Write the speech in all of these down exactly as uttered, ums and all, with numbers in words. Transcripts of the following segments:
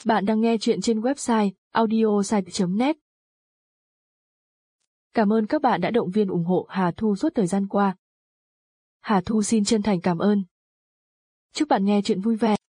Bạn đang nghe chuyện trên website audiosite chấm net. Cảm ơn các bạn đã động viên ủng hộ Hà Thu suốt thời gian qua. Hà Thu xin chân thành cảm ơn. Chúc bạn nghe chuyện vui vẻ.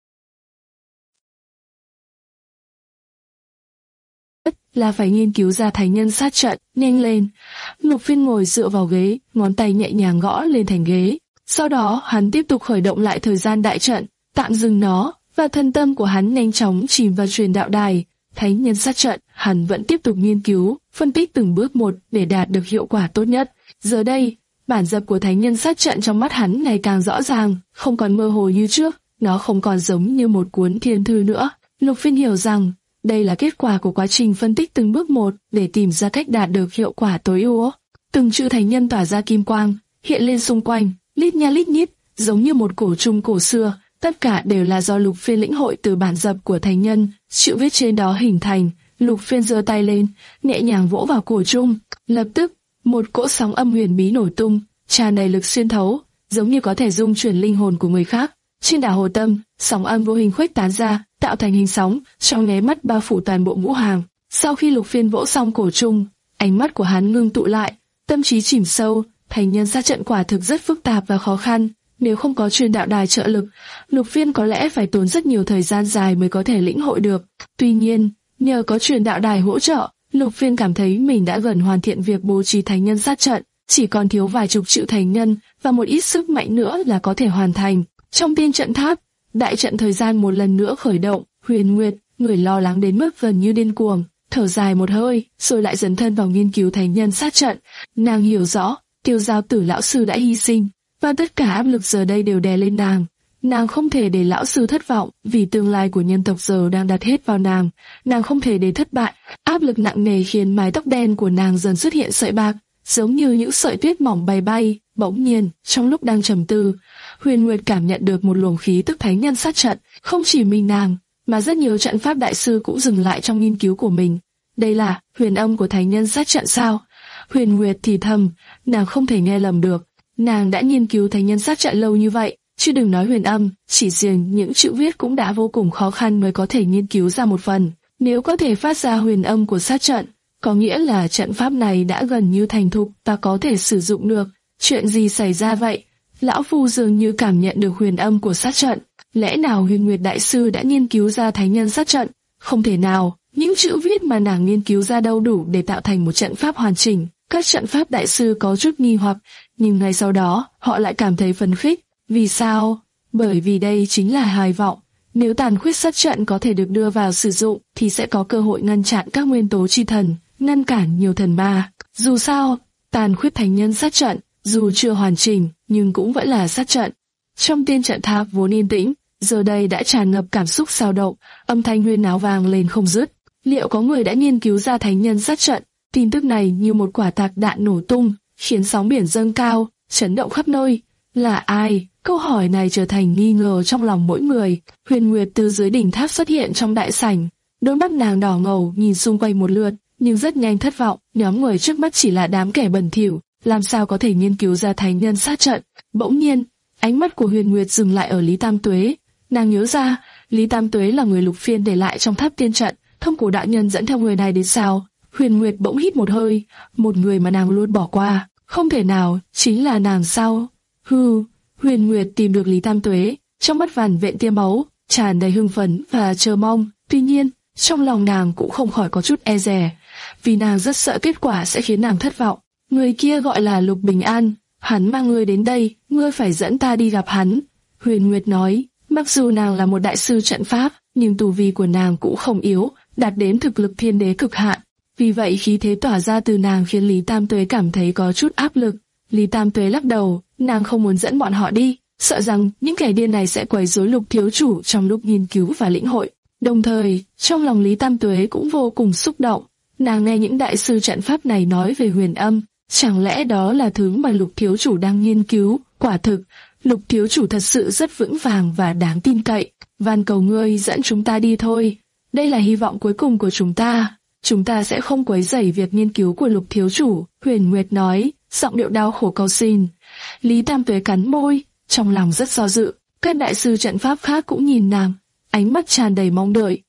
Là phải nghiên cứu ra thánh nhân sát trận, nhanh lên. Lục Phiên ngồi dựa vào ghế, ngón tay nhẹ nhàng gõ lên thành ghế. Sau đó hắn tiếp tục khởi động lại thời gian đại trận, tạm dừng nó, và thân tâm của hắn nhanh chóng chìm vào truyền đạo đài. Thánh nhân sát trận, hắn vẫn tiếp tục nghiên cứu, phân tích từng bước một để đạt được hiệu quả tốt nhất. Giờ đây, bản dập của thánh nhân sát trận trong mắt hắn ngày càng rõ ràng, không còn mơ hồ như trước, nó không còn giống như một cuốn thiên thư nữa. Lục Phiên hiểu rằng, đây là kết quả của quá trình phân tích từng bước một để tìm ra cách đạt được hiệu quả tối ưu. Từng chữ thánh nhân tỏa ra kim quang, hiện lên xung quanh, lít nha lít nhít, giống như một cổ trung cổ xưa. Tất cả đều là do Lục Phiên lĩnh hội từ bản dập của thánh nhân, chữ viết trên đó hình thành. Lục Phiên giơ tay lên, nhẹ nhàng vỗ vào cổ trung, lập tức một cỗ sóng âm huyền bí nổi tung, tràn đầy lực xuyên thấu, giống như có thể dung chuyển linh hồn của người khác. Trên đảo Hồ Tâm, sóng âm vô hình khuếch tán ra, tạo thành hình sóng, trong nháy mắt bao phủ toàn bộ ngũ hàng. Sau khi Lục Phiên vỗ xong cổ trung, ánh mắt của hắn ngưng tụ lại, tâm trí chìm sâu. Thánh nhân sát trận quả thực rất phức tạp và khó khăn. Nếu không có truyền đạo đài trợ lực, Lục Phiên có lẽ phải tốn rất nhiều thời gian dài mới có thể lĩnh hội được. Tuy nhiên, nhờ có truyền đạo đài hỗ trợ, Lục Phiên cảm thấy mình đã gần hoàn thiện việc bố trí thánh nhân sát trận, chỉ còn thiếu vài chục triệu thánh nhân và một ít sức mạnh nữa là có thể hoàn thành. Trong tiên trận tháp, đại trận thời gian một lần nữa khởi động. Huyền Nguyệt, người lo lắng đến mức gần như điên cuồng, thở dài một hơi, rồi lại dấn thân vào nghiên cứu thánh nhân sát trận. Nàng hiểu rõ, Tiêu Giao Tử lão sư đã hy sinh, và tất cả áp lực giờ đây đều đè lên nàng. Nàng không thể để lão sư thất vọng, vì tương lai của nhân tộc giờ đang đặt hết vào nàng. Nàng không thể để thất bại. Áp lực nặng nề khiến mái tóc đen của nàng dần xuất hiện sợi bạc, giống như những sợi tuyết mỏng bay bay. Bỗng nhiên, trong lúc đang trầm tư, Huyền Nguyệt cảm nhận được một luồng khí tức thánh nhân sát trận. Không chỉ mình nàng, mà rất nhiều trận pháp đại sư cũng dừng lại trong nghiên cứu của mình. Đây là huyền âm của thánh nhân sát trận sao? Huyền Nguyệt thì thầm, nàng không thể nghe lầm được. Nàng đã nghiên cứu thánh nhân sát trận lâu như vậy, chứ đừng nói huyền âm, chỉ riêng những chữ viết cũng đã vô cùng khó khăn mới có thể nghiên cứu ra một phần. Nếu có thể phát ra huyền âm của sát trận, có nghĩa là trận pháp này đã gần như thành thục và có thể sử dụng được. Chuyện gì xảy ra vậy? Lão Phu dường như cảm nhận được huyền âm của sát trận. Lẽ nào Huyền Nguyệt đại sư đã nghiên cứu ra thánh nhân sát trận? Không thể nào, những chữ viết mà nàng nghiên cứu ra đâu đủ để tạo thành một trận pháp hoàn chỉnh. Các trận pháp đại sư có chút nghi hoặc, nhưng ngay sau đó, họ lại cảm thấy phấn khích. Vì sao? Bởi vì đây chính là hy vọng. Nếu tàn khuyết sát trận có thể được đưa vào sử dụng, thì sẽ có cơ hội ngăn chặn các nguyên tố chi thần, ngăn cản nhiều thần ma. Dù sao, tàn khuyết thánh nhân sát trận, dù chưa hoàn chỉnh, nhưng cũng vẫn là sát trận. Trong tiên trận tháp vốn yên tĩnh, giờ đây đã tràn ngập cảm xúc xao động, âm thanh huyên náo vang lên không dứt. Liệu có người đã nghiên cứu ra thánh nhân sát trận? Tin tức này như một quả tạc đạn nổ tung, khiến sóng biển dâng cao, chấn động khắp nơi. Là ai? Câu hỏi này trở thành nghi ngờ trong lòng mỗi người. Huyền Nguyệt từ dưới đỉnh tháp xuất hiện trong đại sảnh, đôi mắt nàng đỏ ngầu nhìn xung quanh một lượt, nhưng rất nhanh thất vọng. Nhóm người trước mắt chỉ là đám kẻ bẩn thỉu, làm sao có thể nghiên cứu ra thánh nhân sát trận? Bỗng nhiên, ánh mắt của Huyền Nguyệt dừng lại ở Lý Tam Tuế. Nàng nhớ ra, Lý Tam Tuế là người Lục Phiên để lại trong tháp tiên trận, thông cổ đạo nhân dẫn theo người này đến sao? Huyền Nguyệt bỗng hít một hơi, một người mà nàng luôn bỏ qua, không thể nào, chính là nàng sao? Hừ, Huyền Nguyệt tìm được Lý Tam Tuế, trong mắt vằn vện tia máu, tràn đầy hưng phấn và chờ mong. Tuy nhiên, trong lòng nàng cũng không khỏi có chút e dè, vì nàng rất sợ kết quả sẽ khiến nàng thất vọng. Người kia gọi là Lục Bình An, hắn mang ngươi đến đây, ngươi phải dẫn ta đi gặp hắn. Huyền Nguyệt nói, mặc dù nàng là một đại sư trận pháp, nhưng tu vi của nàng cũng không yếu, đạt đến thực lực thiên đế cực hạn. Vì vậy khí thế tỏa ra từ nàng khiến Lý Tam Tuế cảm thấy có chút áp lực. Lý Tam Tuế lắc đầu, nàng không muốn dẫn bọn họ đi, sợ rằng những kẻ điên này sẽ quấy rối Lục thiếu chủ trong lúc nghiên cứu và lĩnh hội. Đồng thời, trong lòng Lý Tam Tuế cũng vô cùng xúc động. Nàng nghe những đại sư trận pháp này nói về huyền âm, chẳng lẽ đó là thứ mà Lục thiếu chủ đang nghiên cứu? Quả thực, Lục thiếu chủ thật sự rất vững vàng và đáng tin cậy. Van cầu ngươi dẫn chúng ta đi thôi. Đây là hy vọng cuối cùng của chúng ta. Chúng ta sẽ không quấy rầy việc nghiên cứu của Lục thiếu chủ. Huyền Nguyệt nói, giọng điệu đau khổ cầu xin. Lý Tam Tuế cắn môi, trong lòng rất do dự. Các đại sư trận pháp khác cũng nhìn nàng, ánh mắt tràn đầy mong đợi.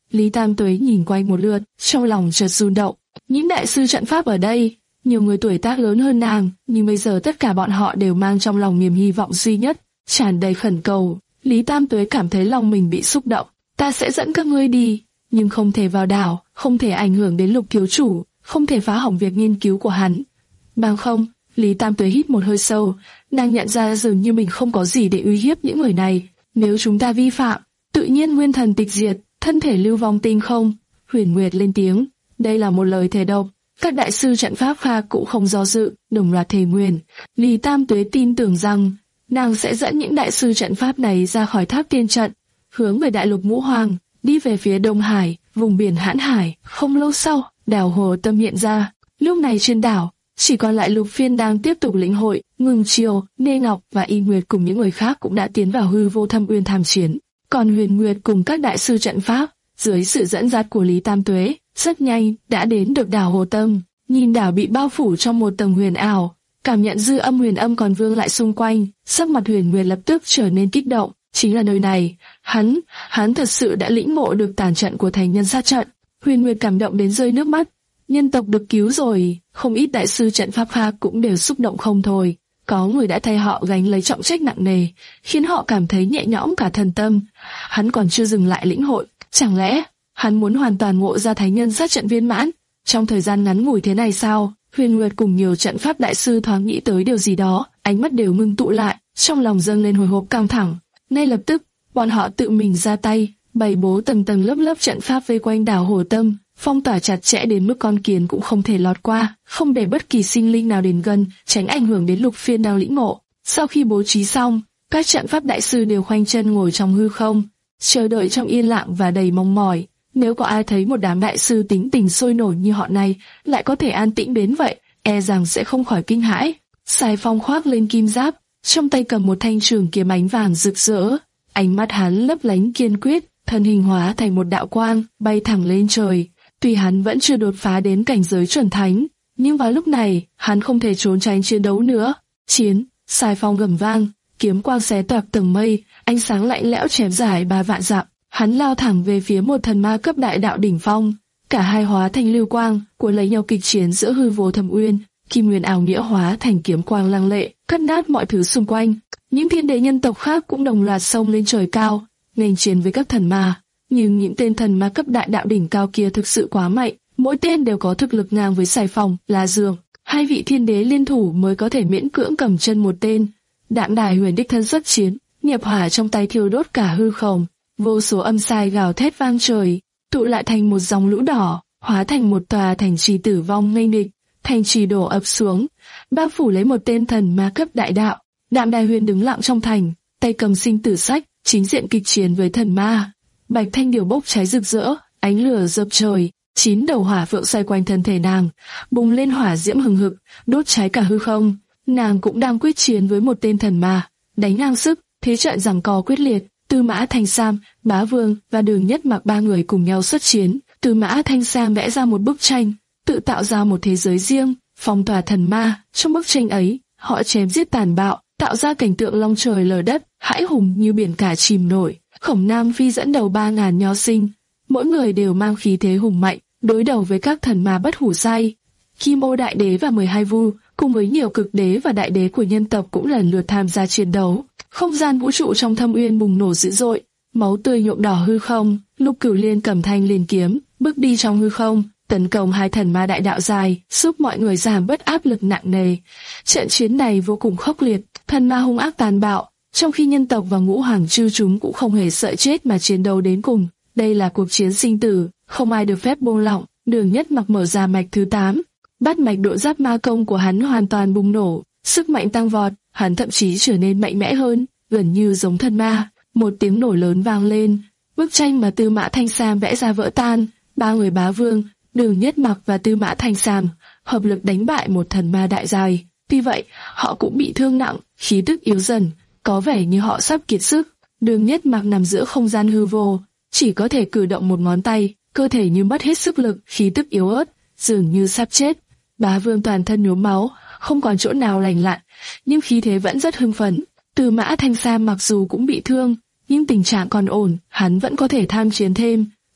Lý Tam Tuế nhìn quanh một lượt, trong lòng chợt rung động. Những đại sư trận pháp ở đây, nhiều người tuổi tác lớn hơn nàng, nhưng bây giờ tất cả bọn họ đều mang trong lòng niềm hy vọng duy nhất, tràn đầy khẩn cầu. Lý Tam Tuế cảm thấy lòng mình bị xúc động. Ta sẽ dẫn các ngươi đi, nhưng không thể vào đảo, không thể ảnh hưởng đến Lục thiếu chủ, không thể phá hỏng việc nghiên cứu của hắn. Bằng không, Lý Tam Tuế hít một hơi sâu, nàng nhận ra dường như mình không có gì để uy hiếp những người này. Nếu chúng ta vi phạm, tự nhiên nguyên thần tịch diệt, thân thể lưu vong tinh không. Huyền Nguyệt lên tiếng, đây là một lời thề độc. Các đại sư trận pháp khác cũng không do dự, đồng loạt thề nguyền. Lý Tam Tuế tin tưởng rằng nàng sẽ dẫn những đại sư trận pháp này ra khỏi tháp tiên trận, hướng về đại lục Ngũ Hoàng, đi về phía Đông Hải, vùng biển Hãn Hải. Không lâu sau, đảo Hồ Tâm hiện ra. Lúc này trên đảo chỉ còn lại Lục Phiên đang tiếp tục lĩnh hội. Ngưng Chiêu, Nê Ngọc và Y Nguyệt cùng những người khác cũng đã tiến vào hư vô thâm uyên tham chiến. Còn Huyền Nguyệt cùng các đại sư trận pháp, dưới sự dẫn dắt của Lý Tam Tuế, rất nhanh đã đến được đảo Hồ Tâm. Nhìn đảo bị bao phủ trong một tầng huyền ảo, cảm nhận dư âm huyền âm còn vương lại xung quanh, sắc mặt Huyền Nguyệt lập tức trở nên kích động. Chính là nơi này, hắn, hắn thật sự đã lĩnh ngộ được tàn trận của thành nhân sát trận. Huyền Nguyệt cảm động đến rơi nước mắt. Nhân tộc được cứu rồi, không ít đại sư trận pháp khác cũng đều xúc động không thôi. Có người đã thay họ gánh lấy trọng trách nặng nề, khiến họ cảm thấy nhẹ nhõm cả thần tâm. Hắn còn chưa dừng lại lĩnh hội, chẳng lẽ hắn muốn hoàn toàn ngộ ra thánh nhân sát trận viên mãn trong thời gian ngắn ngủi thế này sao? Huyền Nguyệt cùng nhiều trận pháp đại sư thoáng nghĩ tới điều gì đó, ánh mắt đều ngưng tụ lại, trong lòng dâng lên hồi hộp căng thẳng. Ngay lập tức, bọn họ tự mình ra tay, bày bố tầng tầng lớp lớp trận pháp vây quanh đảo Hồ Tâm, phong tỏa chặt chẽ đến mức con kiến cũng không thể lọt qua, không để bất kỳ sinh linh nào đến gần, tránh ảnh hưởng đến Lục Phiên đang lĩnh ngộ. Sau khi bố trí xong, các trận pháp đại sư đều khoanh chân ngồi trong hư không, chờ đợi trong yên lặng và đầy mong mỏi. Nếu có ai thấy một đám đại sư tính tình sôi nổi như họ này lại có thể an tĩnh đến vậy, e rằng sẽ không khỏi kinh hãi. Sài Phong khoác lên kim giáp, trong tay cầm một thanh trường kiếm ánh vàng rực rỡ, ánh mắt hắn lấp lánh kiên quyết, thân hình hóa thành một đạo quang, bay thẳng lên trời. Tuy hắn vẫn chưa đột phá đến cảnh giới chuẩn thánh, nhưng vào lúc này, hắn không thể trốn tránh chiến đấu nữa. Chiến, Sài Phong gầm vang, kiếm quang xé toạc tầng mây, ánh sáng lạnh lẽo chém dài ba vạn dặm. Hắn lao thẳng về phía một thần ma cấp đại đạo đỉnh phong, cả hai hóa thành lưu quang, cuốn lấy nhau kịch chiến giữa hư vô thâm uyên. Kim Nguyên ảo nghĩa hóa thành kiếm quang lăng lệ, cắt nát mọi thứ xung quanh. Những thiên đế nhân tộc khác cũng đồng loạt xông lên trời cao, nghênh chiến với các thần ma. Nhưng những tên thần ma cấp đại đạo đỉnh cao kia thực sự quá mạnh, mỗi tên đều có thực lực ngang với Sài Phong, La Dương. Hai vị thiên đế liên thủ mới có thể miễn cưỡng cầm chân một tên. Đạm Đài Huyền đích thân xuất chiến, nghiệp hỏa trong tay thiêu đốt cả hư không, vô số âm sai gào thét vang trời, tụ lại thành một dòng lũ đỏ, hóa thành một tòa thành trì tử vong nghênh địch. Thành trì đổ ập xuống, bao phủ lấy một tên thần ma cấp đại đạo. Đạm Đài Huyền đứng lặng trong thành, tay cầm sinh tử sách, chính diện kịch chiến với thần ma. Bạch thanh điểu bốc cháy rực rỡ, ánh lửa dập trời, chín đầu hỏa phượng xoay quanh thân thể nàng, bùng lên hỏa diễm hừng hực, đốt cháy cả hư không. Nàng cũng đang quyết chiến với một tên thần ma, đánh ngang sức, thế trận giằng co quyết liệt. Tư Mã Thanh Sam, Bá Vương và Đường Nhất Mặc ba người cùng nhau xuất chiến. Tư Mã Thanh Sam vẽ ra một bức tranh, tự tạo ra một thế giới riêng, phong tỏa thần ma. Trong bức tranh ấy, họ chém giết tàn bạo, tạo ra cảnh tượng long trời lở đất, hãi hùng như biển cả chìm nổi. Khổng Nam Phi dẫn đầu ba ngàn nho sinh, mỗi người đều mang khí thế hùng mạnh, đối đầu với các thần ma bất hủ sai. Kim Ô Đại Đế và mười hai vu, cùng với nhiều cực đế và đại đế của nhân tộc cũng lần lượt tham gia chiến đấu. Không gian vũ trụ trong thâm uyên bùng nổ dữ dội, máu tươi nhuộm đỏ hư không. Lục Cửu Liên cầm thanh liên kiếm, bước đi trong hư không, tấn công hai thần ma đại đạo dài, giúp mọi người giảm bớt áp lực nặng nề. Trận chiến này vô cùng khốc liệt, thần ma hung ác tàn bạo, trong khi nhân tộc và ngũ hoàng chư chúng cũng không hề sợ chết mà chiến đấu đến cùng. Đây là cuộc chiến sinh tử, không ai được phép buông lỏng. Đường Nhất Mặc mở ra mạch thứ tám, bát mạch độ giáp ma công của hắn hoàn toàn bùng nổ, sức mạnh tăng vọt, hắn thậm chí trở nên mạnh mẽ hơn, gần như giống thần ma. Một tiếng nổ lớn vang lên, bức tranh mà Tư Mã Thanh Sam vẽ ra vỡ tan. Ba người Bá Vương, Đường Nhất Mặc và Tư Mã Thanh Sam hợp lực đánh bại một thần ma đại dài. Tuy vậy, họ cũng bị thương nặng, khí tức yếu dần, có vẻ như họ sắp kiệt sức. Đường Nhất Mặc nằm giữa không gian hư vô, chỉ có thể cử động một ngón tay, cơ thể như mất hết sức lực, khí tức yếu ớt, dường như sắp chết. Bá Vương toàn thân nhuốm máu, không còn chỗ nào lành lặn, nhưng khí thế vẫn rất hưng phấn. Tư Mã Thanh Sam mặc dù cũng bị thương, nhưng tình trạng còn ổn, hắn vẫn có thể tham chiến thêm.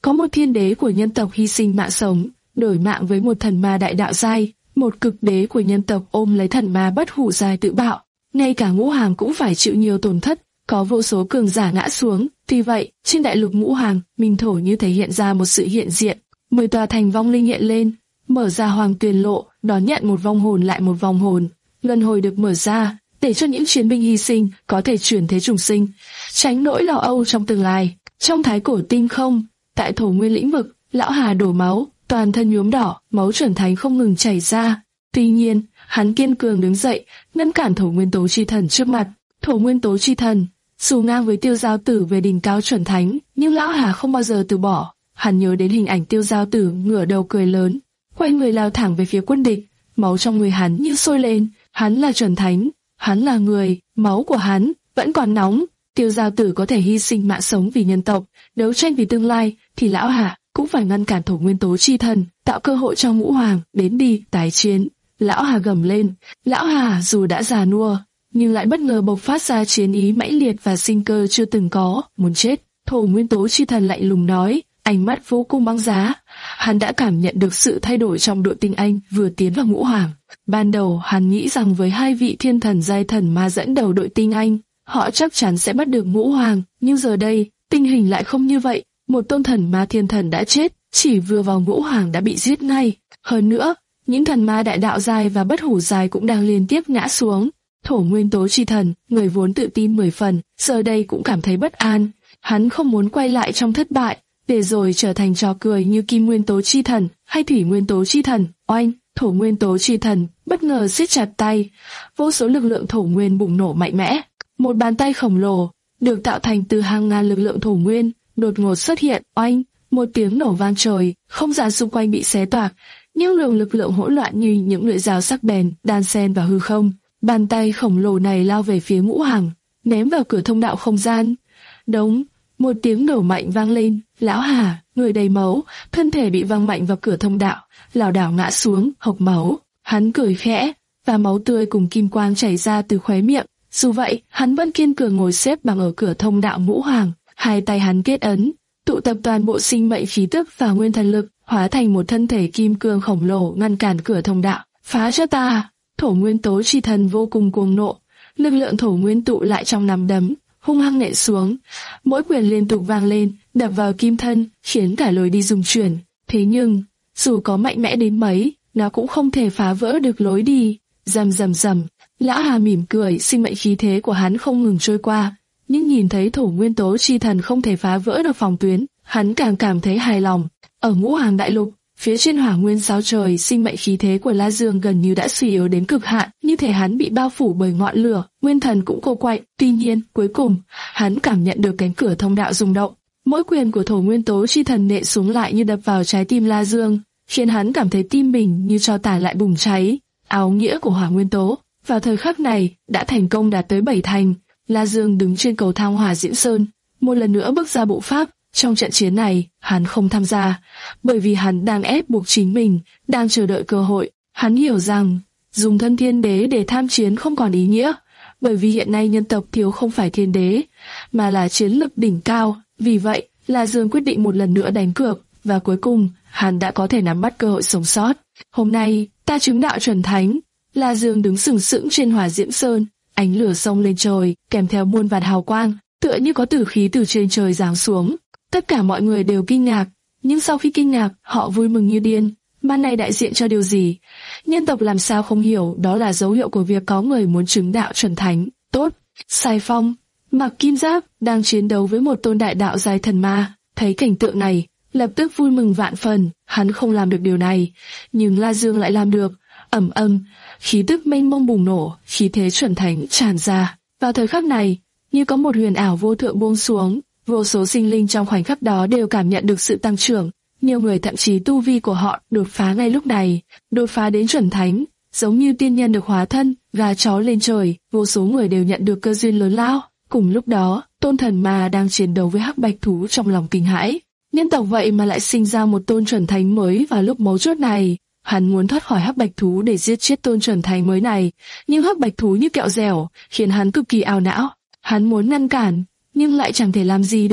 có một thiên đế của nhân tộc hy sinh mạng sống, đổi mạng với một thần ma đại đạo giai, một cực đế của nhân tộc ôm lấy thần ma bất hủ giai tự bạo. Ngay cả Ngũ Hàng cũng phải chịu nhiều tổn thất, có vô số cường giả ngã xuống. Tuy vậy, trên đại lục Ngũ Hàng, Minh Thổ như thể hiện ra một sự hiện diện. Mười tòa thành vong linh hiện lên, mở ra hoàng tuyền lộ, đón nhận một vong hồn lại một vong hồn. Luân hồi được mở ra, để cho những chiến binh hy sinh có thể chuyển thế trùng sinh, tránh nỗi lo âu trong tương lai. Trong thái cổ tinh không, tại thổ nguyên lĩnh vực, Lão Hà đổ máu, toàn thân nhuốm đỏ, máu chuẩn thánh không ngừng chảy ra. Tuy nhiên, hắn kiên cường đứng dậy, ngăn cản thổ nguyên tố chi thần trước mặt. Thổ nguyên tố chi thần, dù ngang với Tiêu Giao Tử về đỉnh cao chuẩn thánh, nhưng Lão Hà không bao giờ từ bỏ. Hắn nhớ đến hình ảnh Tiêu Giao Tử ngửa đầu cười lớn, quay người lao thẳng về phía quân địch. Máu trong người hắn như sôi lên. Hắn là chuẩn thánh, hắn là người, máu của hắn vẫn còn nóng. Tiêu Giao Tử có thể hy sinh mạng sống vì nhân tộc, đấu tranh vì tương lai, thì Lão Hà cũng phải ngăn cản thổ nguyên tố chi thần, tạo cơ hội cho Ngũ Hoàng đến đi tái chiến. Lão Hà gầm lên. Lão Hà dù đã già nua, nhưng lại bất ngờ bộc phát ra chiến ý mãnh liệt và sinh cơ chưa từng có. Muốn chết. Thổ nguyên tố chi thần lạnh lùng nói, ánh mắt vô cùng băng giá. Hắn đã cảm nhận được sự thay đổi trong đội tinh anh vừa tiến vào Ngũ Hoàng. Ban đầu hắn nghĩ rằng với hai vị thiên thần giai thần ma dẫn đầu đội tinh anh, họ chắc chắn sẽ bắt được Ngũ Hoàng, nhưng giờ đây, tình hình lại không như vậy. Một tôn thần ma thiên thần đã chết, chỉ vừa vào Ngũ Hoàng đã bị giết ngay. Hơn nữa, những thần ma đại đạo giai và bất hủ giai cũng đang liên tiếp ngã xuống. Thổ nguyên tố chi thần, người vốn tự tin mười phần, giờ đây cũng cảm thấy bất an. Hắn không muốn quay lại trong thất bại, để rồi trở thành trò cười như kim nguyên tố chi thần hay thủy nguyên tố chi thần. Oanh, thổ nguyên tố chi thần bất ngờ siết chặt tay, vô số lực lượng thổ nguyên bùng nổ mạnh mẽ. Một bàn tay khổng lồ được tạo thành từ hàng ngàn lực lượng thổ nguyên đột ngột xuất hiện. Oanh, một tiếng nổ vang trời, không gian xung quanh bị xé toạc, những luồng lực lượng hỗn loạn như những lưỡi dao sắc bén đan xen vào hư không. Bàn tay khổng lồ này lao về phía Ngũ Hoàng, ném vào cửa thông đạo không gian. Đống, một tiếng nổ mạnh vang lên. Lão Hà, người đầy máu, thân thể bị văng mạnh vào cửa thông đạo, lảo đảo ngã xuống, hộc máu. Hắn cười khẽ, và máu tươi cùng kim quang chảy ra từ khóe miệng. Dù vậy, hắn vẫn kiên cường ngồi xếp bằng ở cửa thông đạo Ngũ Hoàng. Hai tay hắn kết ấn, tụ tập toàn bộ sinh mệnh khí tức và nguyên thần lực, hóa thành một thân thể kim cương khổng lồ ngăn cản cửa thông đạo. Phá cho ta! Thổ nguyên tố chi thần vô cùng cuồng nộ, lực lượng thổ nguyên tụ lại trong nắm đấm, hung hăng nện xuống. Mỗi quyền liên tục vang lên, đập vào kim thân, khiến cả lối đi rung chuyển. Thế nhưng, dù có mạnh mẽ đến mấy, nó cũng không thể phá vỡ được lối đi. Rầm rầm rầm, Lão Hà mỉm cười, sinh mệnh khí thế của hắn không ngừng trôi qua. Nhưng nhìn thấy thổ nguyên tố chi thần không thể phá vỡ được phòng tuyến, hắn càng cảm thấy hài lòng. Ở Ngũ Hoàng đại lục, phía trên hỏa nguyên sao trời, sinh mệnh khí thế của La Dương gần như đã suy yếu đến cực hạn, như thể hắn bị bao phủ bởi ngọn lửa, nguyên thần cũng cô quạnh. Tuy nhiên, cuối cùng, hắn cảm nhận được cánh cửa thông đạo rung động. Mỗi quyền của thổ nguyên tố chi thần nện xuống lại như đập vào trái tim La Dương, khiến hắn cảm thấy tim mình như tro tàn lại bùng cháy. Áo nghĩa của hỏa nguyên tố vào thời khắc này đã thành công đạt tới bảy thành. La Dương đứng trên cầu thang Hỏa Diễm Sơn, một lần nữa bước ra bộ pháp. Trong trận chiến này, hắn không tham gia, bởi vì hắn đang ép buộc chính mình, đang chờ đợi cơ hội. Hắn hiểu rằng, dùng thân thiên đế để tham chiến không còn ý nghĩa, bởi vì hiện nay nhân tộc thiếu không phải thiên đế, mà là chiến lực đỉnh cao. Vì vậy, La Dương quyết định một lần nữa đánh cược, và cuối cùng, hắn đã có thể nắm bắt cơ hội sống sót. Hôm nay, ta chứng đạo chuẩn thánh. La Dương đứng sừng sững trên Hỏa Diễm Sơn, ánh lửa xông lên trời, kèm theo muôn vàn hào quang, tựa như có tử khí từ trên trời giáng xuống. Tất cả mọi người đều kinh ngạc, nhưng sau khi kinh ngạc, họ vui mừng như điên. Màn này đại diện cho điều gì? Nhân tộc làm sao không hiểu đó là dấu hiệu của việc có người muốn chứng đạo chuẩn thánh. Tốt, Sai Phong, mặc kim giáp, đang chiến đấu với một tôn đại đạo giai thần ma. Thấy cảnh tượng này, lập tức vui mừng vạn phần. Hắn không làm được điều này, nhưng La Dương lại làm được. Ầm ầm, khí tức mênh mông bùng nổ, khí thế chuẩn thánh tràn ra. Vào thời khắc này, như có một huyền ảo vô thượng buông xuống. Vô số sinh linh trong khoảnh khắc đó đều cảm nhận được sự tăng trưởng, nhiều người thậm chí tu vi của họ đột phá ngay lúc này, đột phá đến chuẩn thánh, giống như tiên nhân được hóa thân, gà chó lên trời, vô số người đều nhận được cơ duyên lớn lao. Cùng lúc đó, tôn thần ma đang chiến đấu với hắc bạch thú trong lòng kinh hãi. Nhân tộc vậy mà lại sinh ra một tôn chuẩn thánh mới vào lúc mấu chốt này. Hắn muốn thoát khỏi hắc bạch thú để giết chết tôn chuẩn thánh mới này, nhưng hắc bạch thú như kẹo dẻo, khiến hắn cực kỳ ảo não. Hắn muốn ngăn cản, nhưng lại chẳng thể làm gì được.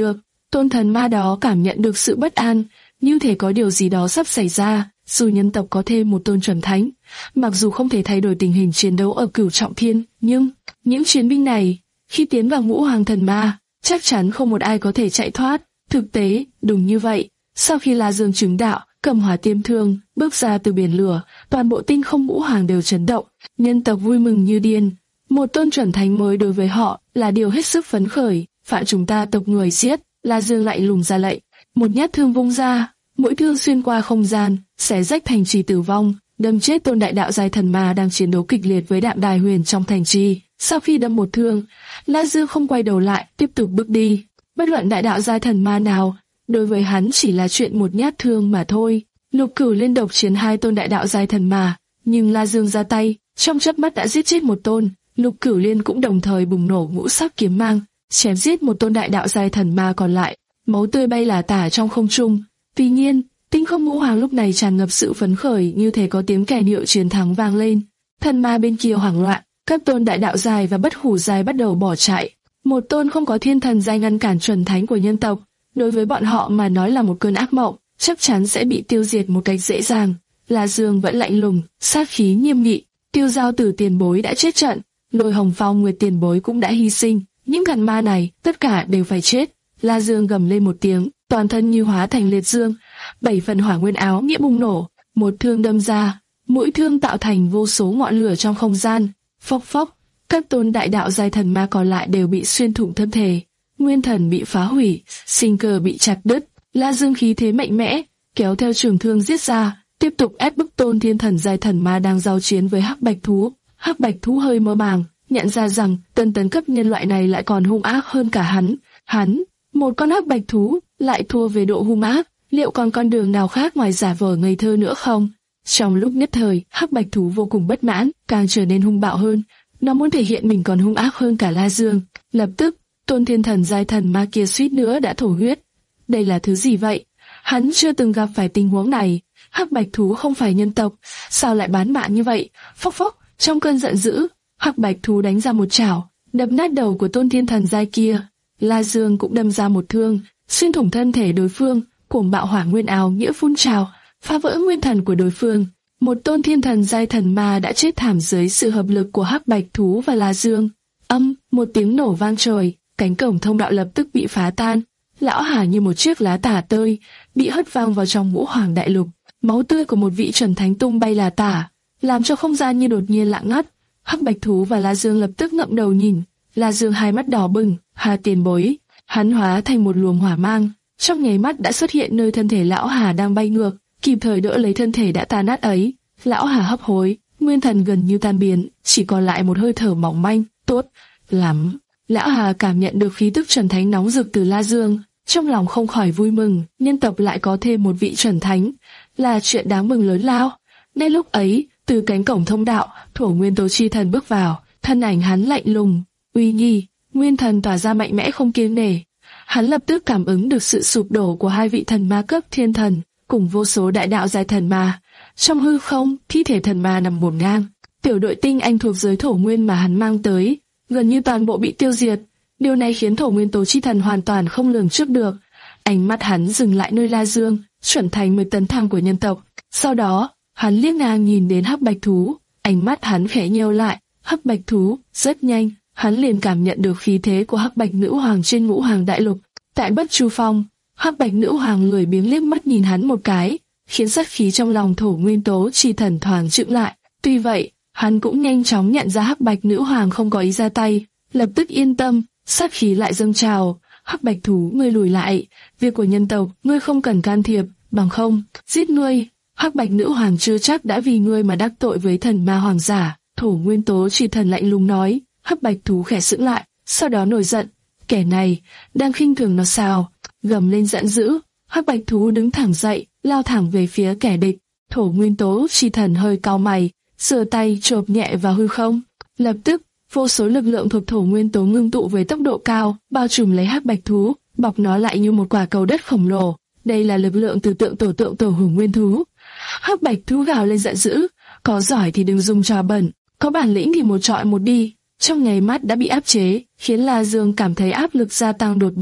Tôn thần ma đó cảm nhận được sự bất an, như thể có điều gì đó sắp xảy ra. Dù nhân tộc có thêm một tôn chuẩn thánh, mặc dù không thể thay đổi tình hình chiến đấu ở Cửu Trọng Thiên, nhưng những chiến binh này, khi tiến vào ngũ hoàng thần ma, chắc chắn không một ai có thể chạy thoát. Thực tế, đúng như vậy. Sau khi La Dương chứng đạo, cầm hỏa tiêm thương, bước ra từ biển lửa, toàn bộ tinh không ngũ hoàng đều chấn động. Nhân tộc vui mừng như điên. Một tôn chuẩn thánh mới đối với họ là điều hết sức phấn khởi. Phạm chúng ta tộc người giết. La Dương lại lùng ra lệnh, một nhát thương vung ra, mũi thương xuyên qua không gian, xé rách thành trì tử vong, đâm chết tôn đại đạo giai thần ma đang chiến đấu kịch liệt với Đạm Đài Huyền trong thành trì. Sau khi đâm một thương, La Dương không quay đầu lại, tiếp tục bước đi. Bất luận đại đạo giai thần ma nào, đối với hắn chỉ là chuyện một nhát thương mà thôi. Lục Cửu liên độc chiến hai tôn đại đạo giai thần ma, nhưng La Dương ra tay, trong chớp mắt đã giết chết một tôn. Lục Cửu liên cũng đồng thời bùng nổ ngũ sắc kiếm mang, chém giết một tôn đại đạo giai thần ma còn lại. Máu tươi bay lả tả trong không trung. Tuy nhiên, tinh không ngũ hoàng lúc này tràn ngập sự phấn khởi, như thể có tiếng kèn hiệu chiến thắng vang lên. Thần ma bên kia hoảng loạn, các tôn đại đạo giai và bất hủ giai bắt đầu bỏ chạy. Một tôn không có thiên thần giai ngăn cản chuẩn thánh của nhân tộc, đối với bọn họ mà nói là một cơn ác mộng, chắc chắn sẽ bị tiêu diệt một cách dễ dàng. La Dương vẫn lạnh lùng, sát khí nghiêm nghị. Tiêu Giao Tử tiền bối đã chết trận, Lôi Hồng Phong Nguyệt tiền bối cũng đã hy sinh, những thần ma này tất cả đều phải chết. La Dương gầm lên một tiếng, toàn thân như hóa thành liệt dương, bảy phần hỏa nguyên áo nghĩa bùng nổ, một thương đâm ra, mũi thương tạo thành vô số ngọn lửa trong không gian. Phốc phốc, các tôn đại đạo giai thần ma còn lại đều bị xuyên thủng thân thể, nguyên thần bị phá hủy, sinh cơ bị chặt đứt. La Dương khí thế mạnh mẽ, kéo theo trường thương giết ra, tiếp tục ép bức tôn thiên thần giai thần ma đang giao chiến với hắc bạch thú. Hắc bạch thú hơi mơ màng, nhận ra rằng tân tấn cấp nhân loại này lại còn hung ác hơn cả hắn. Hắn, một con hắc bạch thú, lại thua về độ hung ác, liệu còn con đường nào khác ngoài giả vờ ngây thơ nữa không? Trong lúc nhất thời, hắc bạch thú vô cùng bất mãn, càng trở nên hung bạo hơn. Nó muốn thể hiện mình còn hung ác hơn cả La Dương. Lập tức, tôn thiên thần giai thần ma kia suýt nữa đã thổ huyết. Đây là thứ gì vậy? Hắn chưa từng gặp phải tình huống này. Hắc bạch thú không phải nhân tộc, sao lại bán mạng như vậy? Phốc phốc, trong cơn giận dữ, hắc bạch thú đánh ra một chảo, đập nát đầu của tôn thiên thần giai kia. La Dương cũng đâm ra một thương, xuyên thủng thân thể đối phương, cuồng bạo hỏa nguyên áo nghĩa phun trào, phá vỡ nguyên thần của đối phương. Một tôn thiên thần giai thần ma đã chết thảm dưới sự hợp lực của hắc bạch thú và La Dương. Âm, một tiếng nổ vang trời, cánh cổng thông đạo lập tức bị phá tan. Lão Hà như một chiếc lá tả tơi, bị hất văng vào trong ngũ hoàng đại lục. Máu tươi của một vị chuẩn thánh tung bay là tả, làm cho không gian như đột nhiên lặng ngắt. Hắc bạch thú và La Dương lập tức ngậm đầu nhìn. La Dương hai mắt đỏ bừng, Hà tiền bối, hắn hóa thành một luồng hỏa mang, trong nháy mắt đã xuất hiện nơi thân thể lão Hà đang bay ngược, kịp thời đỡ lấy thân thể đã tan nát ấy. Lão Hà hấp hối, nguyên thần gần như tan biến, chỉ còn lại một hơi thở mỏng manh. Tốt lắm. Lão Hà cảm nhận được khí tức chuẩn thánh nóng rực từ La Dương, trong lòng không khỏi vui mừng, nhân tộc lại có thêm một vị chuẩn thánh, là chuyện đáng mừng lớn lao. Ngay lúc ấy, từ cánh cổng thông đạo, Thổ Nguyên Tố Chi Thần bước vào, thân ảnh hắn lạnh lùng, uy nghi, nguyên thần tỏa ra mạnh mẽ không kiêng nể. Hắn lập tức cảm ứng được sự sụp đổ của hai vị thần ma cấp thiên thần, cùng vô số đại đạo giai thần ma. Trong hư không, thi thể thần ma nằm ngổn ngang. Tiểu đội tinh anh thuộc giới Thổ Nguyên mà hắn mang tới, gần như toàn bộ bị tiêu diệt. Điều này khiến Thổ Nguyên Tố Chi Thần hoàn toàn không lường trước được. Ánh mắt hắn dừng lại nơi La Dương, chuẩn thành mười tấn thăng của nhân tộc. Sau đó, hắn liếc ngang nhìn đến hắc bạch thú, ánh mắt hắn khẽ nheo lại. Hắc bạch thú, rất nhanh, hắn liền cảm nhận được khí thế của hắc bạch nữ hoàng trên ngũ hoàng đại lục. Tại Bất Chu Phong, hắc bạch nữ hoàng lười biếng liếc mắt nhìn hắn một cái, khiến sát khí trong lòng Thổ Nguyên Tố Chi Thần thoáng chững lại. Tuy vậy, hắn cũng nhanh chóng nhận ra hắc bạch nữ hoàng không có ý ra tay, lập tức yên tâm, sát khí lại dâng trào. Hắc bạch thú, ngươi lùi lại, việc của nhân tộc ngươi không cần can thiệp, bằng không giết ngươi. Hắc bạch nữ hoàng chưa chắc đã vì ngươi mà đắc tội với thần ma hoàng giả. Thổ Nguyên Tố Chi Thần lạnh lùng nói. Hắc bạch thú khẽ sững lại, sau đó nổi giận, kẻ này đang khinh thường nó sao? Gầm lên giận dữ, hắc bạch thú đứng thẳng dậy, lao thẳng về phía kẻ địch. Thổ Nguyên Tố Chi Thần hơi cau mày, giơ tay chộp nhẹ vào hư không. Lập tức, vô số lực lượng thuộc Thổ Nguyên Tố ngưng tụ với tốc độ cao, bao trùm lấy hắc bạch thú, bọc nó lại như một quả cầu đất khổng lồ. Đây là lực lượng từ tượng tổ tượng tổ hùng nguyên thú. Hắc bạch thú gào lên giận dữ, có giỏi thì đừng dùng trò bẩn, có bản lĩnh thì một trọi một đi. Trong nháy mắt đã bị áp chế, khiến La Dương cảm thấy áp lực gia tăng đột biến.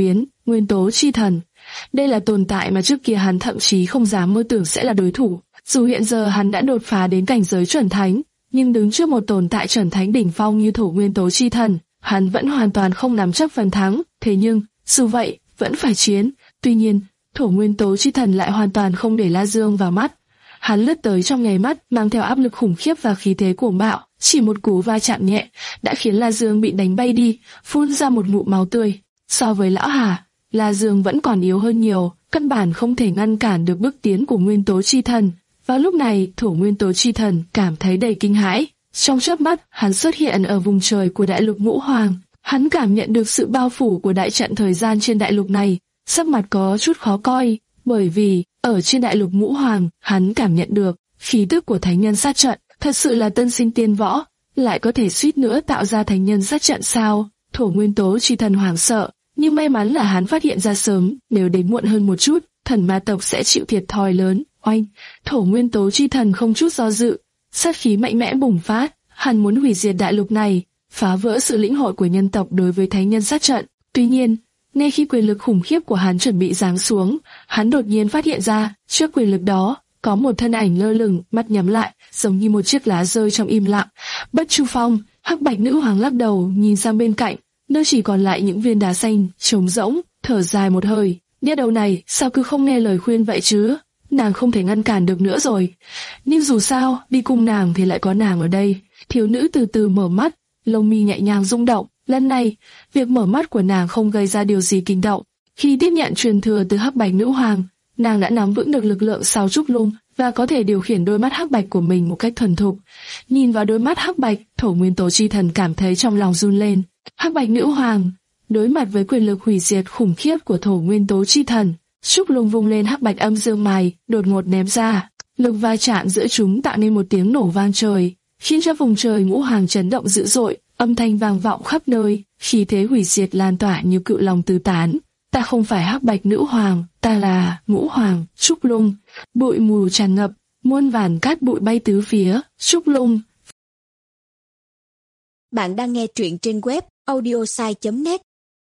nguyên tố chi thần. Đây là tồn tại mà trước kia hắn thậm chí không dám mơ tưởng sẽ là đối thủ. Dù hiện giờ hắn đã đột phá đến cảnh giới chuẩn thánh, nhưng đứng trước một tồn tại chuẩn thánh đỉnh phong như thổ nguyên tố chi thần, hắn vẫn hoàn toàn không nắm chắc phần thắng. Thế nhưng, dù vậy, vẫn phải chiến. Tuy nhiên, thổ nguyên tố chi thần lại hoàn toàn không để La Dương vào mắt. Hắn lướt tới trong nháy mắt, mang theo áp lực khủng khiếp và khí thế cuồng bạo, chỉ một cú va chạm nhẹ đã khiến La Dương bị đánh bay đi, phun ra một ngụm máu tươi. So với lão Hà, La Dương vẫn còn yếu hơn nhiều, căn bản không thể ngăn cản được bước tiến của nguyên tố chi thần. Vào lúc này, thổ nguyên tố chi thần cảm thấy đầy kinh hãi. Trong chớp mắt, hắn xuất hiện ở vùng trời của đại lục Ngũ Hoàng. Hắn cảm nhận được sự bao phủ của đại trận thời gian trên đại lục này, sắc mặt có chút khó coi, bởi vì ở trên đại lục Ngũ Hoàng, hắn cảm nhận được khí tức của thánh nhân sát trận. Thật sự là tân sinh tiên võ, lại có thể suýt nữa tạo ra thánh nhân sát trận sao? Thổ nguyên tố chi thần hoảng sợ, nhưng may mắn là hắn phát hiện ra sớm, nếu đến muộn hơn một chút, thần ma tộc sẽ chịu thiệt thòi lớn. Oanh! Thổ nguyên tố chi thần không chút do dự, sát khí mạnh mẽ bùng phát, hắn muốn hủy diệt đại lục này, phá vỡ sự lĩnh hội của nhân tộc đối với thánh nhân sát trận. Tuy nhiên, ngay khi quyền lực khủng khiếp của hắn chuẩn bị giáng xuống, hắn đột nhiên phát hiện ra, trước quyền lực đó, có một thân ảnh lơ lửng, mắt nhắm lại, giống như một chiếc lá rơi trong im lặng. Bất Chu Phong, Hắc Bạch Nữ Hoàng lắc đầu, nhìn sang bên cạnh, nơi chỉ còn lại những viên đá xanh, trống rỗng, thở dài một hơi. Đĩa đầu này, sao cứ không nghe lời khuyên vậy chứ? Nàng không thể ngăn cản được nữa rồi. Nhưng dù sao, đi cùng nàng thì lại có nàng ở đây. Thiếu nữ từ từ mở mắt, lông mi nhẹ nhàng rung động. Lần này, việc mở mắt của nàng không gây ra điều gì kinh động. Khi tiếp nhận truyền thừa từ Hắc Bạch Nữ Hoàng, nàng đã nắm vững được lực lượng sau trúc lung và có thể điều khiển đôi mắt hắc bạch của mình một cách thuần thục. Nhìn vào đôi mắt hắc bạch, thổ nguyên tố chi thần cảm thấy trong lòng run lên. Hắc Bạch Nữ Hoàng đối mặt với quyền lực hủy diệt khủng khiếp của thổ nguyên tố chi thần, trúc lung vung lên hắc bạch âm dương mài, đột ngột ném ra. Lực va chạm giữa chúng tạo nên một tiếng nổ vang trời, khiến cho vùng trời Ngũ Hoàng chấn động dữ dội, âm thanh vang vọng khắp nơi, khí thế hủy diệt lan tỏa như cự long tứ tán. Ta không phải Hắc Bạch Nữ Hoàng, ta là Ngũ Hoàng. Trúc lung, bụi mù tràn ngập, muôn vàn cát bụi bay tứ phía. Trúc lung. Bạn đang nghe truyện trên web audiosai chấm net.